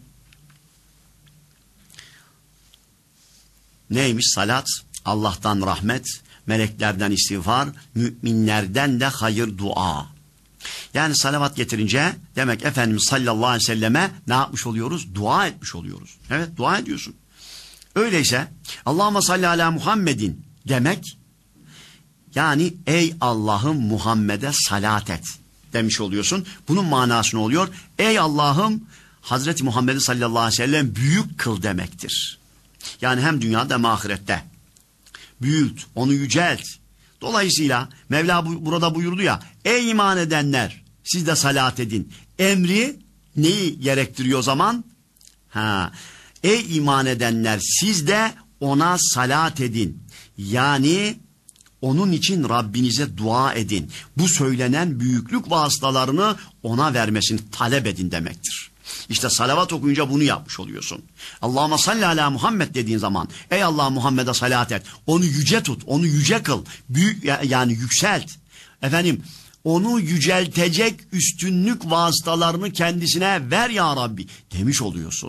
neymiş salat? Allah'tan rahmet meleklerden istiğfar, müminlerden de hayır dua. Yani salavat getirince demek Efendimiz sallallahu aleyhi ve selleme ne yapmış oluyoruz? Dua etmiş oluyoruz. Evet, dua ediyorsun. Öyleyse Allahümme salli ala Muhammedin demek, yani ey Allah'ım Muhammed'e salat et demiş oluyorsun. Bunun manası ne oluyor? Ey Allah'ım Hazreti Muhammed'i sallallahu aleyhi ve sellem büyük kıl demektir. Yani hem dünyada hem ahirette. Büyült, onu yücelt. Dolayısıyla Mevla bu, burada buyurdu ya, ey iman edenler siz de salat edin. Emri neyi gerektiriyor o zaman? Ha, ey iman edenler siz de ona salat edin. Yani onun için Rabbinize dua edin. Bu söylenen büyüklük vasıtalarını ona vermesini talep edin demektir. İşte salavat okuyunca bunu yapmış oluyorsun. Allahümme salli ala Muhammed dediğin zaman, ey Allah Muhammed'e salat et. Onu yüce tut, onu yüce kıl. Büyük, yani yükselt. Efendim, onu yüceltecek üstünlük vasıtalarını kendisine ver ya Rabbi demiş oluyorsun.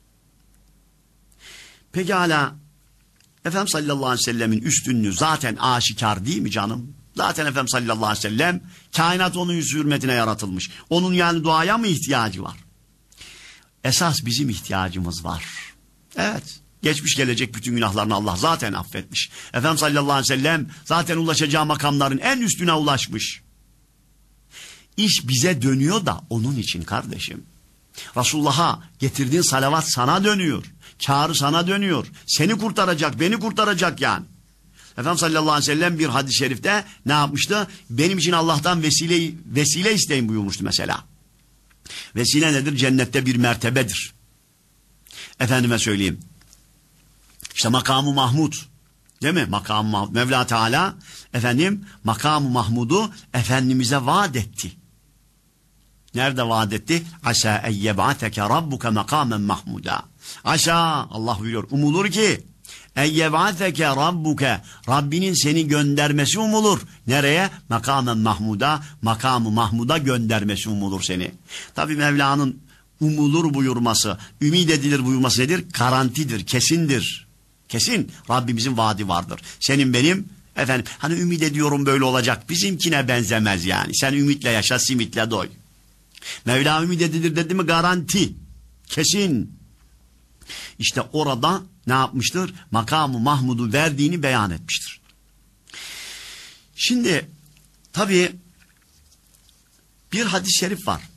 Pekala, Efendimiz sallallahu aleyhi ve sellemin üstünlüğü zaten aşikar değil mi canım? Zaten Efendimiz sallallahu aleyhi ve sellem kainat onun yüz hürmetine yaratılmış. Onun yani duaya mı ihtiyacı var? Esas bizim ihtiyacımız var. Evet, geçmiş gelecek bütün günahlarını Allah zaten affetmiş. Efendimiz sallallahu aleyhi ve sellem zaten ulaşacağı makamların en üstüne ulaşmış. İş bize dönüyor da onun için kardeşim. Resulullah'a getirdiğin salavat sana dönüyor. Kârı sana dönüyor. Seni kurtaracak, beni kurtaracak yani. Efendimiz sallallahu aleyhi ve sellem bir hadis-i şerifte ne yapmıştı? Benim için Allah'tan vesile, vesile isteyin buyurmuştu mesela. Vesile nedir? Cennette bir mertebedir. Efendime söyleyeyim. İşte makamı Mahmud. Değil mi? Makamı Mahmud. Mevla Teala efendim makamı Mahmud'u Efendimiz'e vaat etti. Nerede vaat etti? Asa en yeb'ateke rabbuke makamen mahmuda. Asa, Allah buyuruyor, umulur ki en yeb'ateke rabbuke, Rabbinin seni göndermesi umulur. Nereye? Makamen mahmuda, makamı Mahmud'a göndermesi umulur seni. Tabi Mevla'nın umulur buyurması, ümid edilir buyurması nedir? Garantidir, kesindir. Kesin Rabbimizin vaadi vardır. Senin benim efendim hani ümit ediyorum böyle olacak, bizimkine benzemez yani. Sen ümitle yaşa, simitle doy. Mevla ümit edilir dedi mi garanti, kesin. İşte orada ne yapmıştır? Makamı Mahmud'u verdiğini beyan etmiştir. Şimdi tabii bir hadis-i şerif var.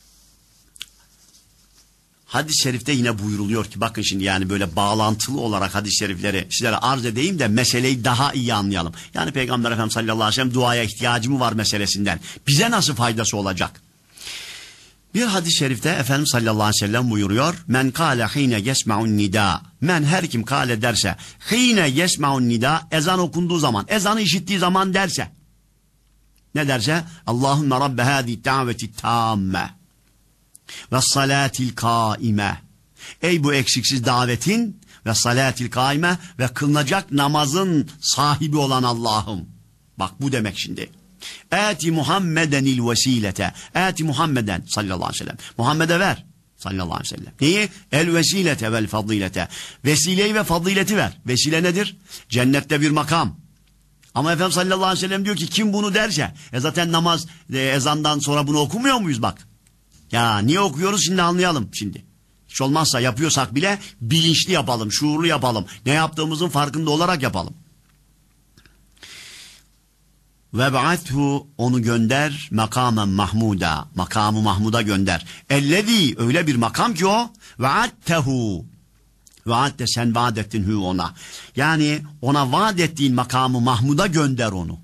Hadis-i şerifte yine buyuruluyor ki, bakın şimdi yani böyle bağlantılı olarak hadis-i şerifleri sizlere arz edeyim de meseleyi daha iyi anlayalım. Yani Peygamber Efendimiz sallallahu aleyhi ve sellem duaya ihtiyacı mı var meselesinden. Bize nasıl faydası olacak? Bir hadis-i şerifte Efendimiz sallallahu aleyhi ve sellem buyuruyor. Men kâle hîne yesme'un nida. Men her kim kâle derse, hîne yesme'un nida, ezan okunduğu zaman, ezanı işittiği zaman derse. Ne derse? Allahümme rabbe hâzi daveti tâmme ve salâtil kâime. Ey bu eksiksiz davetin ve salâtil kâime ve kılınacak namazın sahibi olan Allah'ım. Bak bu demek şimdi. Âti Muhammedenil vesilete. Âti Muhammeden sallallahu aleyhi ve sellem. Muhammed'e ver sallallahu aleyhi ve sellem. Neyi? El vesilete vel fadilete. Vesileyi ve fadileti ver. Vesile nedir? Cennette bir makam. Ama Efendimiz sallallahu aleyhi ve sellem diyor ki kim bunu derse, e zaten namaz e, ezandan sonra bunu okumuyor muyuz bak? Ya niye okuyoruz şimdi anlayalım şimdi. Hiç olmazsa yapıyorsak bile bilinçli yapalım, şuurlu yapalım. Ne yaptığımızın farkında olarak yapalım. Ve ba'athu, onu gönder, makamen mahmuda, makamı Mahmud'a gönder. Ellezî, öyle bir makam ki o, ve'attehu, ve'atte sen vaat ettin hü ona. Yani ona vaat ettiğin makamı Mahmud'a gönder onu.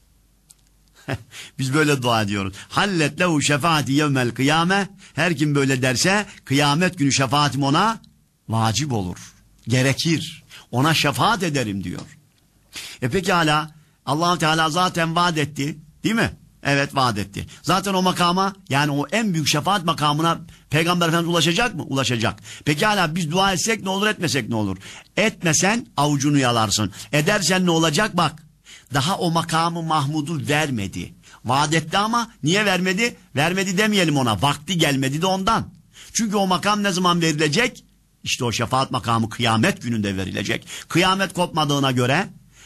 Biz böyle dua ediyoruz. Hallet lehu şefaati yevmel kıyame. Her kim böyle derse kıyamet günü şefaatim ona vacip olur. Gerekir. Ona şefaat ederim diyor. E peki hala Allah Teala zaten vaat etti, değil mi? Evet, vaat etti. Zaten o makama, yani o en büyük şefaat makamına Peygamber Efendimiz ulaşacak mı? Ulaşacak. Peki hala biz dua etsek ne olur, etmesek ne olur? Etmesen avucunu yalarsın. Edersen ne olacak bak. Daha o makamı Mahmud'u vermedi. Vaat etti ama niye vermedi? Vermedi demeyelim ona. Vakti gelmedi de ondan. Çünkü o makam ne zaman verilecek? İşte o şefaat makamı kıyamet gününde verilecek. Kıyamet kopmadığına göre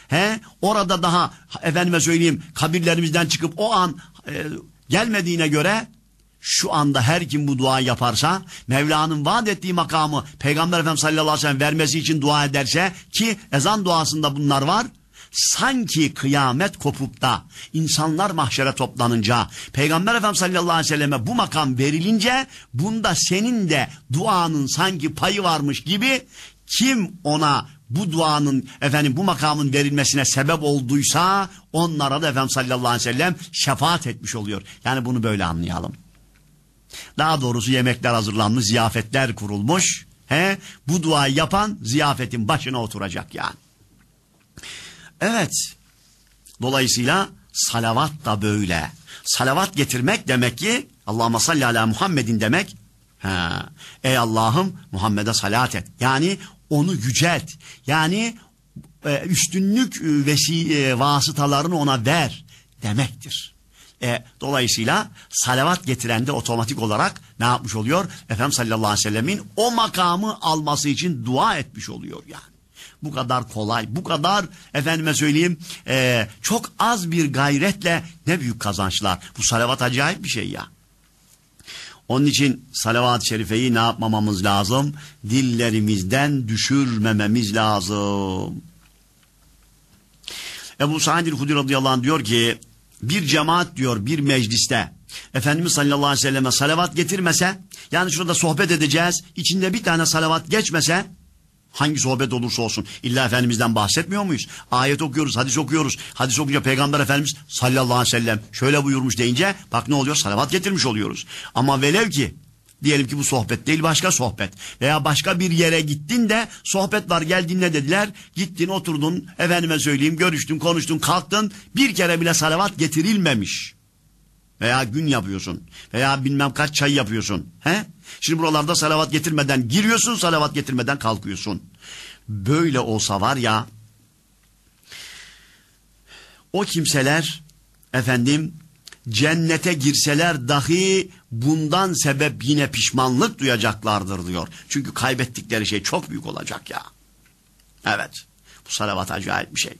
he, orada daha efendime söyleyeyim kabirlerimizden çıkıp o an e, gelmediğine göre şu anda her kim bu duayı yaparsa, Mevla'nın vaat ettiği makamı Peygamber Efendimiz sallallahu aleyhi ve sellem vermesi için dua ederse, ki ezan duasında bunlar var, sanki kıyamet kopup da insanlar mahşere toplanınca Peygamber Efendimiz sallallahu aleyhi ve selleme bu makam verilince bunda senin de duanın sanki payı varmış gibi, kim ona bu duanın efendim bu makamın verilmesine sebep olduysa onlara da Efendimiz sallallahu aleyhi ve sellem şefaat etmiş oluyor. Yani bunu böyle anlayalım. Daha doğrusu yemekler hazırlanmış, ziyafetler kurulmuş. He? Bu duayı yapan ziyafetin başına oturacak yani. Evet. Dolayısıyla salavat da böyle. Salavat getirmek demek ki Allahümme salli ala Muhammedin demek. He. Ey Allah'ım Muhammed'e salat et. Yani onu yücelt. Yani e, üstünlük vesi, vasıtalarını ona ver demektir. E, dolayısıyla salavat getiren de otomatik olarak ne yapmış oluyor? Efendimiz sallallahu aleyhi ve sellemin o makamı alması için dua etmiş oluyor yani. Bu kadar kolay, bu kadar efendime söyleyeyim e, çok az bir gayretle ne büyük kazançlar. Bu salavat acayip bir şey ya. Onun için salavat-ı şerifeyi ne yapmamamız lazım? Dillerimizden düşürmememiz lazım. Ebu Said el-Hudri radıyallahu anh diyor ki, bir cemaat diyor bir mecliste Efendimiz sallallahu aleyhi ve selleme salavat getirmese, yani şurada sohbet edeceğiz, içinde bir tane salavat geçmese, hangi sohbet olursa olsun, illa Efendimiz'den bahsetmiyor muyuz? Ayet okuyoruz, hadis okuyoruz. Hadis okuyunca Peygamber Efendimiz sallallahu aleyhi ve sellem şöyle buyurmuş deyince bak ne oluyor? Salavat getirmiş oluyoruz. Ama velev ki diyelim ki bu sohbet değil, başka sohbet veya başka bir yere gittin de sohbet var, gel dinle dediler, gittin oturdun, efendime söyleyeyim görüştün, konuştun, kalktın, bir kere bile salavat getirilmemiş. Veya gün yapıyorsun veya bilmem kaç çay yapıyorsun. He? Şimdi buralarda salavat getirmeden giriyorsun, salavat getirmeden kalkıyorsun. Böyle olsa var ya, o kimseler efendim cennete girseler dahi bundan sebep yine pişmanlık duyacaklardır diyor. Çünkü kaybettikleri şey çok büyük olacak ya. Evet, bu salavat acayip bir şey.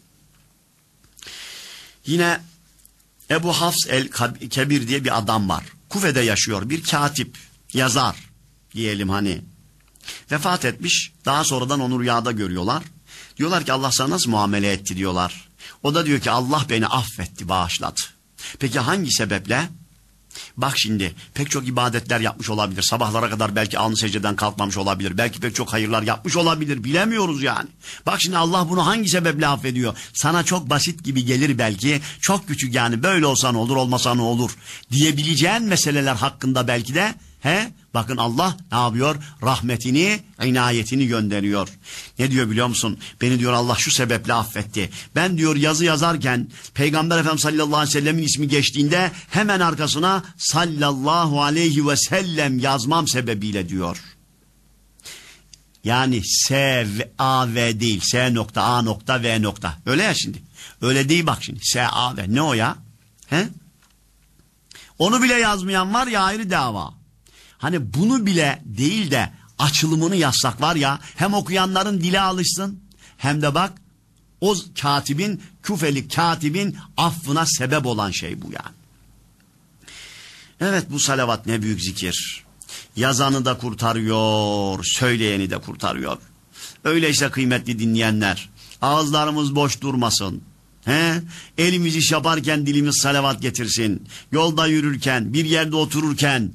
Yine Ebu Hafs el-Kebir diye bir adam var. Kufe'de yaşıyor, bir katip, yazar diyelim hani. Vefat etmiş, daha sonradan onu rüyada görüyorlar. Diyorlar ki Allah sana nasıl muamele etti diyorlar. O da diyor ki Allah beni affetti, bağışladı. Peki hangi sebeple? Bak şimdi pek çok ibadetler yapmış olabilir. Sabahlara kadar belki alnı secdeden kalkmamış olabilir. Belki pek çok hayırlar yapmış olabilir. Bilemiyoruz yani. Bak şimdi Allah bunu hangi sebeple affediyor? Sana çok basit gibi gelir belki. Çok küçük yani, böyle olsa ne olur, olmasa ne olur diyebileceğin meseleler hakkında belki de he? Bakın Allah ne yapıyor? Rahmetini, inayetini gönderiyor. Ne diyor biliyor musun? Beni diyor Allah şu sebeple affetti. Ben diyor yazı yazarken Peygamber Efendimiz sallallahu aleyhi ve sellemin ismi geçtiğinde hemen arkasına sallallahu aleyhi ve sellem yazmam sebebiyle diyor. Yani S, A, V değil. S nokta, A nokta, V nokta. Öyle ya şimdi. Öyle değil bak şimdi. S, A, V. Ne o ya? He? Onu bile yazmayan var ya, ayrı dava. Hani bunu bile değil de açılımını yazsak var ya, hem okuyanların dile alışsın hem de bak o katibin, Küfeli katibin affına sebep olan şey bu yani. Evet, bu salavat ne büyük zikir. Yazanı da kurtarıyor, söyleyeni de kurtarıyor. Öyleyse kıymetli dinleyenler, ağızlarımız boş durmasın. He? Elimiz iş yaparken dilimiz salavat getirsin. Yolda yürürken, bir yerde otururken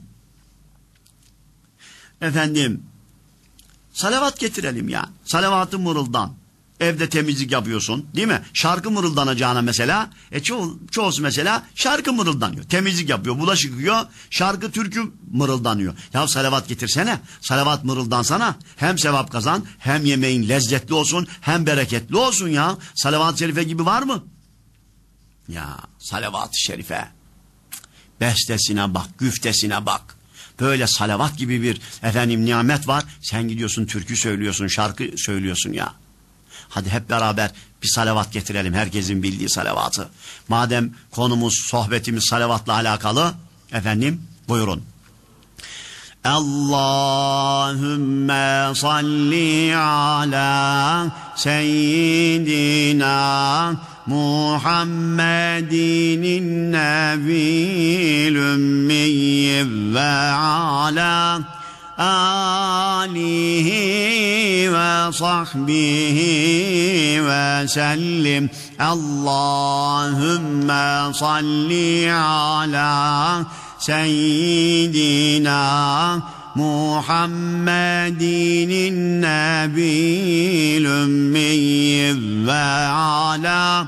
efendim salavat getirelim ya. Salavatı mırıldan. Evde temizlik yapıyorsun değil mi? Şarkı mırıldanacağına mesela. E ço çoğusu mesela şarkı mırıldanıyor. Temizlik yapıyor, bulaşık yıkıyor. Şarkı türkü mırıldanıyor. Ya salavat getirsene. Salavat mırıldansana. Hem sevap kazan, hem yemeğin lezzetli olsun, hem bereketli olsun ya. Salavat-ı şerife gibi var mı? Ya salavat-ı şerife. Bestesine bak, güftesine bak. Böyle salavat gibi bir efendim nimet var. Sen gidiyorsun türkü söylüyorsun, şarkı söylüyorsun ya. Hadi hep beraber bir salavat getirelim, herkesin bildiği salavatı. Madem konumuz, sohbetimiz salavatla alakalı, efendim buyurun. Allahümme salli ala seyyidina Muhammedin nebiyil ümmiyyi ve ala alihi ve sahbihi ve sellim. Allahümme salli ala seyyidina Muhammedin nebiyil ümmiyyi ve ala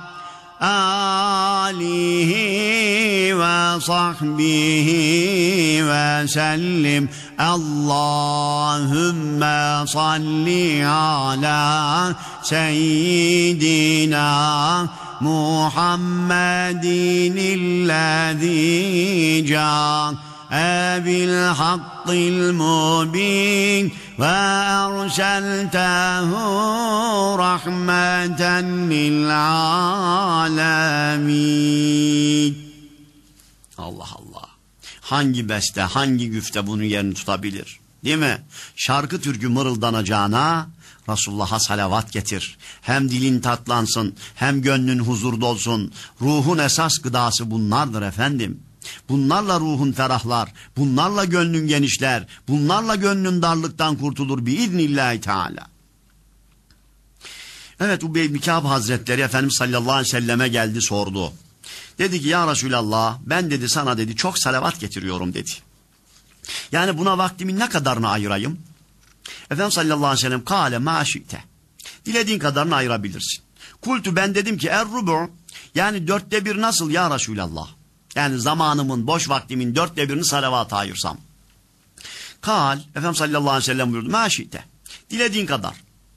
alihi ve sahbihi ve sellim. Allahümme salli ala seyyidina Muhammedin illezî câ'e bil hakkil mubin ve erseltehu rahmeten lil alemin. Allah Allah. Hangi beste, hangi güfte bunun yerini tutabilir? Değil mi? Şarkı türkü mırıldanacağına Resulullah'a salavat getir. Hem dilin tatlansın, hem gönlün huzurda olsun. Ruhun esas gıdası bunlardır efendim. Bunlarla ruhun ferahlar, bunlarla gönlün genişler, bunlarla gönlün darlıktan kurtulur biiznillahü teala. Evet, Ubey bin Kâb Hazretleri Efendimiz sallallahu aleyhi ve selleme geldi, sordu. Dedi ki ya Resulallah, ben dedi sana dedi çok salavat getiriyorum dedi. Yani buna vaktimin ne kadarını ayırayım? Efendimiz sallallahu aleyhi ve sellem kâle mâ şi'te. Dilediğin kadarını ayırabilirsin. Kultu, ben dedim ki er-rubu, yani dörtte bir nasıl ya Resulallah? Yani zamanımın, boş vaktimin dörtte birini salavata ayırsam. Kal, Efendimiz sallallahu aleyhi ve sellem buyurdu. Mâ şi'te. Dilediğin kadar.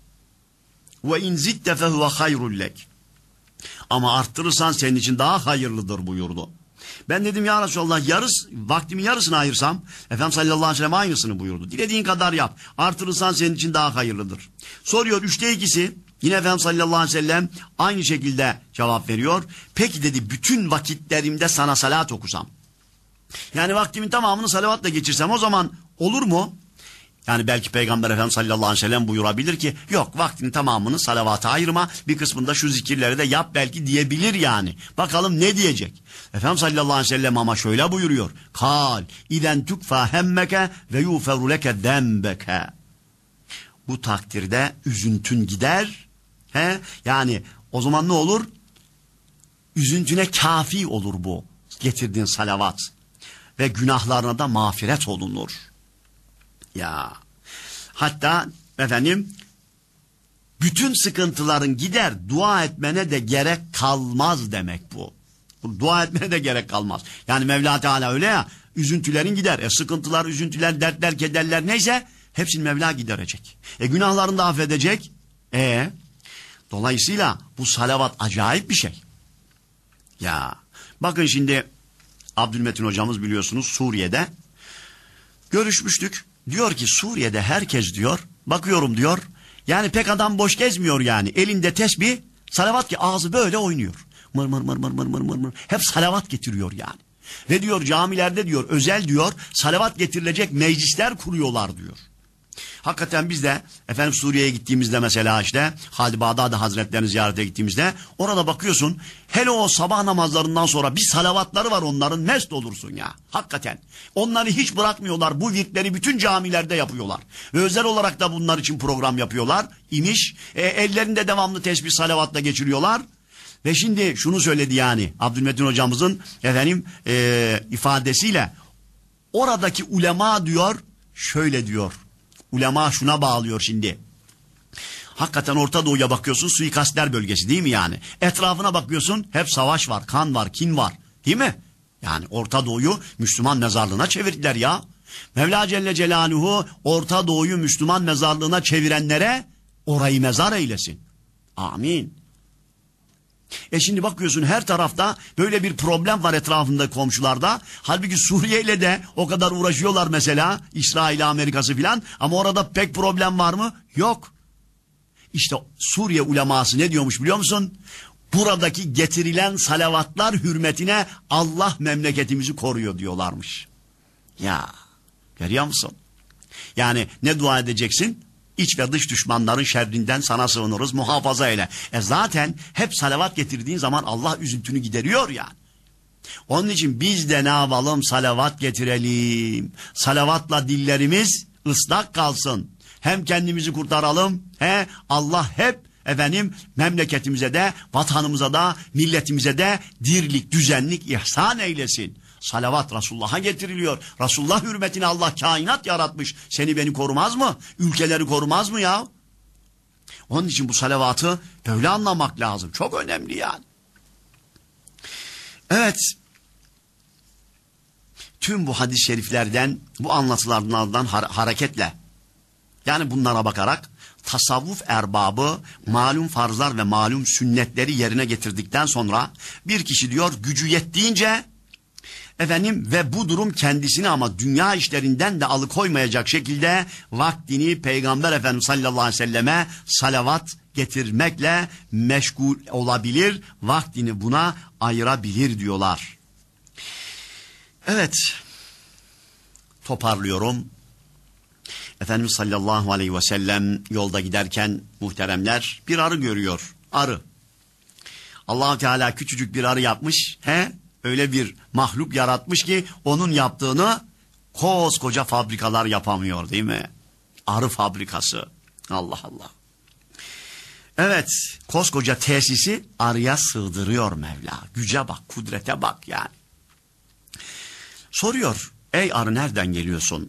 Ve in zitte fehuve hayrul lek. Ama arttırırsan senin için daha hayırlıdır buyurdu. Ben dedim ya Resulallah, yarıs, vaktimin yarısını ayırsam, Efendimiz sallallahu aleyhi ve sellem aynısını buyurdu. Dilediğin kadar yap. Artırırsan senin için daha hayırlıdır. Soruyor üçte ikisi. Yine Efendimiz sallallahu aleyhi ve sellem aynı şekilde cevap veriyor. Peki dedi, bütün vakitlerimde sana salat okusam. Yani vaktimin tamamını salavatla geçirsem o zaman olur mu? Yani belki Peygamber Efendimiz sallallahu aleyhi ve sellem buyurabilir ki yok, vaktinin tamamını salavata ayırma, bir kısmında şu zikirleri de yap belki diyebilir yani. Bakalım ne diyecek? Efendimiz sallallahu aleyhi ve sellem ama şöyle buyuruyor. Kal iden tukfa hemmeke ve yuferu leke dembeke. Bu takdirde üzüntün gider. He? Yani o zaman ne olur? Üzüntüne kafi olur bu getirdiğin salavat. Ve günahlarına da mağfiret olunur. Ya hatta efendim bütün sıkıntıların gider, dua etmene de gerek kalmaz demek bu. Dua etmene de gerek kalmaz. Yani Mevla Teala öyle ya, üzüntülerin gider. E sıkıntılar, üzüntüler, dertler, kederler neyse hepsini Mevla giderecek. E günahlarını da affedecek. E dolayısıyla bu salavat acayip bir şey. Ya bakın şimdi Abdülmetin hocamız biliyorsunuz Suriye'de görüşmüştük. Diyor ki Suriye'de herkes diyor, bakıyorum diyor, yani pek adam boş gezmiyor yani. Elinde tesbih, salavat ki ağzı böyle oynuyor. Mır mır mır mır mır mır mır mır. Hep salavat getiriyor yani. Ve diyor camilerde diyor özel diyor salavat getirilecek meclisler kuruyorlar diyor. Hakikaten biz de efendim Suriye'ye gittiğimizde mesela işte Hadi Bağdadi Hazretlerini ziyarete gittiğimizde orada bakıyorsun, hele o sabah namazlarından sonra bir salavatları var onların, mest olursun ya. Hakikaten onları hiç bırakmıyorlar, bu virtleri bütün camilerde yapıyorlar. Ve özel olarak da bunlar için program yapıyorlar imiş. E, ellerinde devamlı tesbih salavatla geçiriyorlar. Ve şimdi şunu söyledi yani Abdülmetin hocamızın efendim e, ifadesiyle, oradaki ulema diyor şöyle diyor. Ulema şuna bağlıyor şimdi. Hakikaten Orta Doğu'ya bakıyorsun, suikastler bölgesi değil mi yani? Etrafına bakıyorsun, hep savaş var, kan var, kin var. Değil mi? Yani Orta Doğu'yu Müslüman mezarlığına çevirdiler ya. Mevla Celle Celaluhu Orta Doğu'yu Müslüman mezarlığına çevirenlere orayı mezar eylesin. Amin. E şimdi bakıyorsun her tarafta böyle bir problem var etrafında, komşularda. Halbuki Suriye ile de o kadar uğraşıyorlar mesela, İsrail, Amerika'sı filan, ama orada pek problem var mı? Yok. İşte Suriye uleması ne diyormuş biliyor musun? Buradaki getirilen salavatlar hürmetine Allah memleketimizi koruyor diyorlarmış. Ya görüyor musun? Yani ne dua edeceksin? İç ve dış düşmanların şerrinden sana sığınırız, muhafaza eyle. E zaten hep salavat getirdiğin zaman Allah üzüntünü gideriyor yani. Onun için biz de ne yapalım? Salavat getirelim. Salavatla dillerimiz ıslak kalsın. Hem kendimizi kurtaralım, he Allah hep efendim memleketimize de, vatanımıza da, milletimize de dirlik, düzenlik ihsan eylesin. Salavat Resulullah'a getiriliyor. Resulullah hürmetine Allah kainat yaratmış. Seni beni korumaz mı? Ülkeleri korumaz mı ya? Onun için bu salavatı böyle anlamak lazım. Çok önemli yani. Evet. Tüm bu hadis-i şeriflerden, bu anlatılardan hareketle, yani bunlara bakarak tasavvuf erbabı malum farzlar ve malum sünnetleri yerine getirdikten sonra bir kişi diyor gücü yettiğince efendim ve bu durum kendisini ama dünya işlerinden de alıkoymayacak şekilde vaktini Peygamber Efendimiz sallallahu aleyhi ve selleme salavat getirmekle meşgul olabilir, vaktini buna ayırabilir diyorlar. Evet, toparlıyorum. Efendimiz sallallahu aleyhi ve sellem yolda giderken muhteremler bir arı görüyor. Arı. Allah-u Teala küçücük bir arı yapmış. He? Öyle bir mahluk yaratmış ki onun yaptığını koskoca fabrikalar yapamıyor değil mi? Arı fabrikası. Allah Allah. Evet, koskoca tesisi arıya sığdırıyor Mevla. Güce bak, kudrete bak yani. Soruyor, ey arı nereden geliyorsun?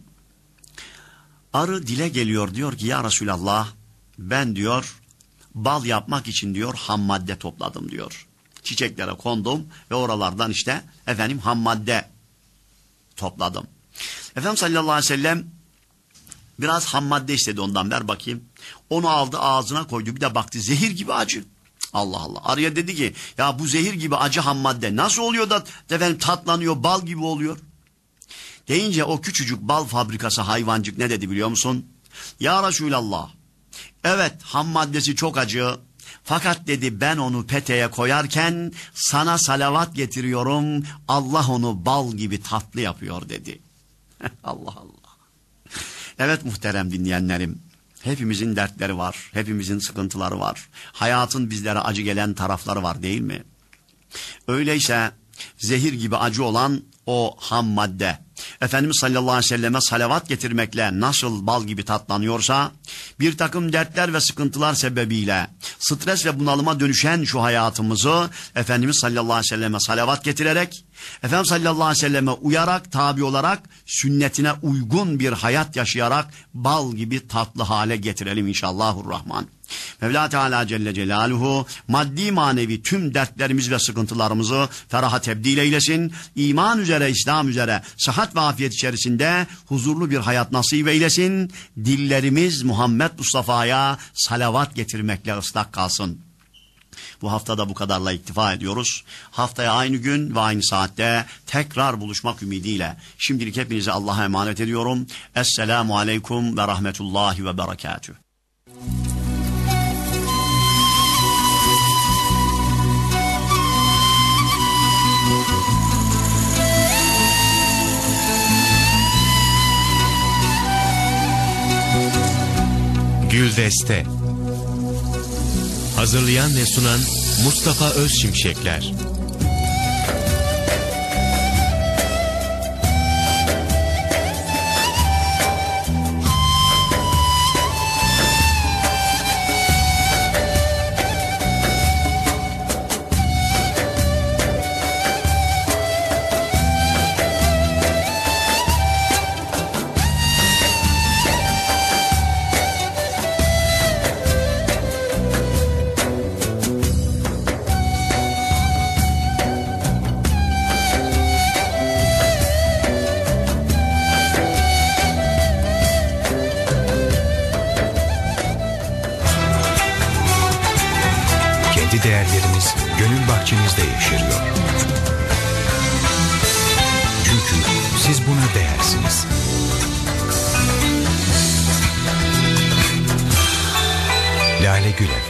Arı dile geliyor, diyor ki ya Resulallah ben diyor bal yapmak için diyor ham madde topladım diyor. Çiçeklere kondum ve oralardan işte efendim ham madde topladım. Efendimiz sallallahu aleyhi ve sellem biraz ham madde istedi ondan, ver bakayım. Onu aldı ağzına koydu, bir de baktı zehir gibi acı. Allah Allah. Arıya dedi ki ya bu zehir gibi acı ham madde nasıl oluyor da efendim tatlanıyor, bal gibi oluyor? Deyince o küçücük bal fabrikası hayvancık ne dedi biliyor musun? Ya Resulallah, evet ham maddesi çok acı, fakat dedi ben onu peteğe koyarken sana salavat getiriyorum, Allah onu bal gibi tatlı yapıyor dedi. Allah Allah. Evet muhterem dinleyenlerim, hepimizin dertleri var, hepimizin sıkıntıları var. Hayatın bizlere acı gelen tarafları var değil mi? Öyleyse zehir gibi acı olan o ham madde, Efendimiz sallallahu aleyhi ve selleme salavat getirmekle nasıl bal gibi tatlanıyorsa, bir takım dertler ve sıkıntılar sebebiyle stres ve bunalıma dönüşen şu hayatımızı Efendimiz sallallahu aleyhi ve selleme salavat getirerek, Efendimiz sallallahu aleyhi ve selleme uyarak, tabi olarak, sünnetine uygun bir hayat yaşayarak bal gibi tatlı hale getirelim inşallahurrahman. Mevla Teala Celle Celaluhu maddi manevi tüm dertlerimiz ve sıkıntılarımızı feraha tebdil eylesin. İman üzere, İslam üzere, sıhhat ve afiyet içerisinde huzurlu bir hayat nasip eylesin. Dillerimiz Muhammed Mustafa'ya salavat getirmekle ıslak kalsın. Bu haftada bu kadarla iktifa ediyoruz. Haftaya aynı gün ve aynı saatte tekrar buluşmak ümidiyle şimdilik hepinize Allah'a emanet ediyorum. Esselamu aleyküm ve rahmetullahi ve berekatüh. Güldeste. Hazırlayan ve sunan Mustafa Özşimşekler. Değerlerimiz gönül bahçenizde yeşeriyor. Çünkü siz buna değersiniz. Lale Gül Efendim.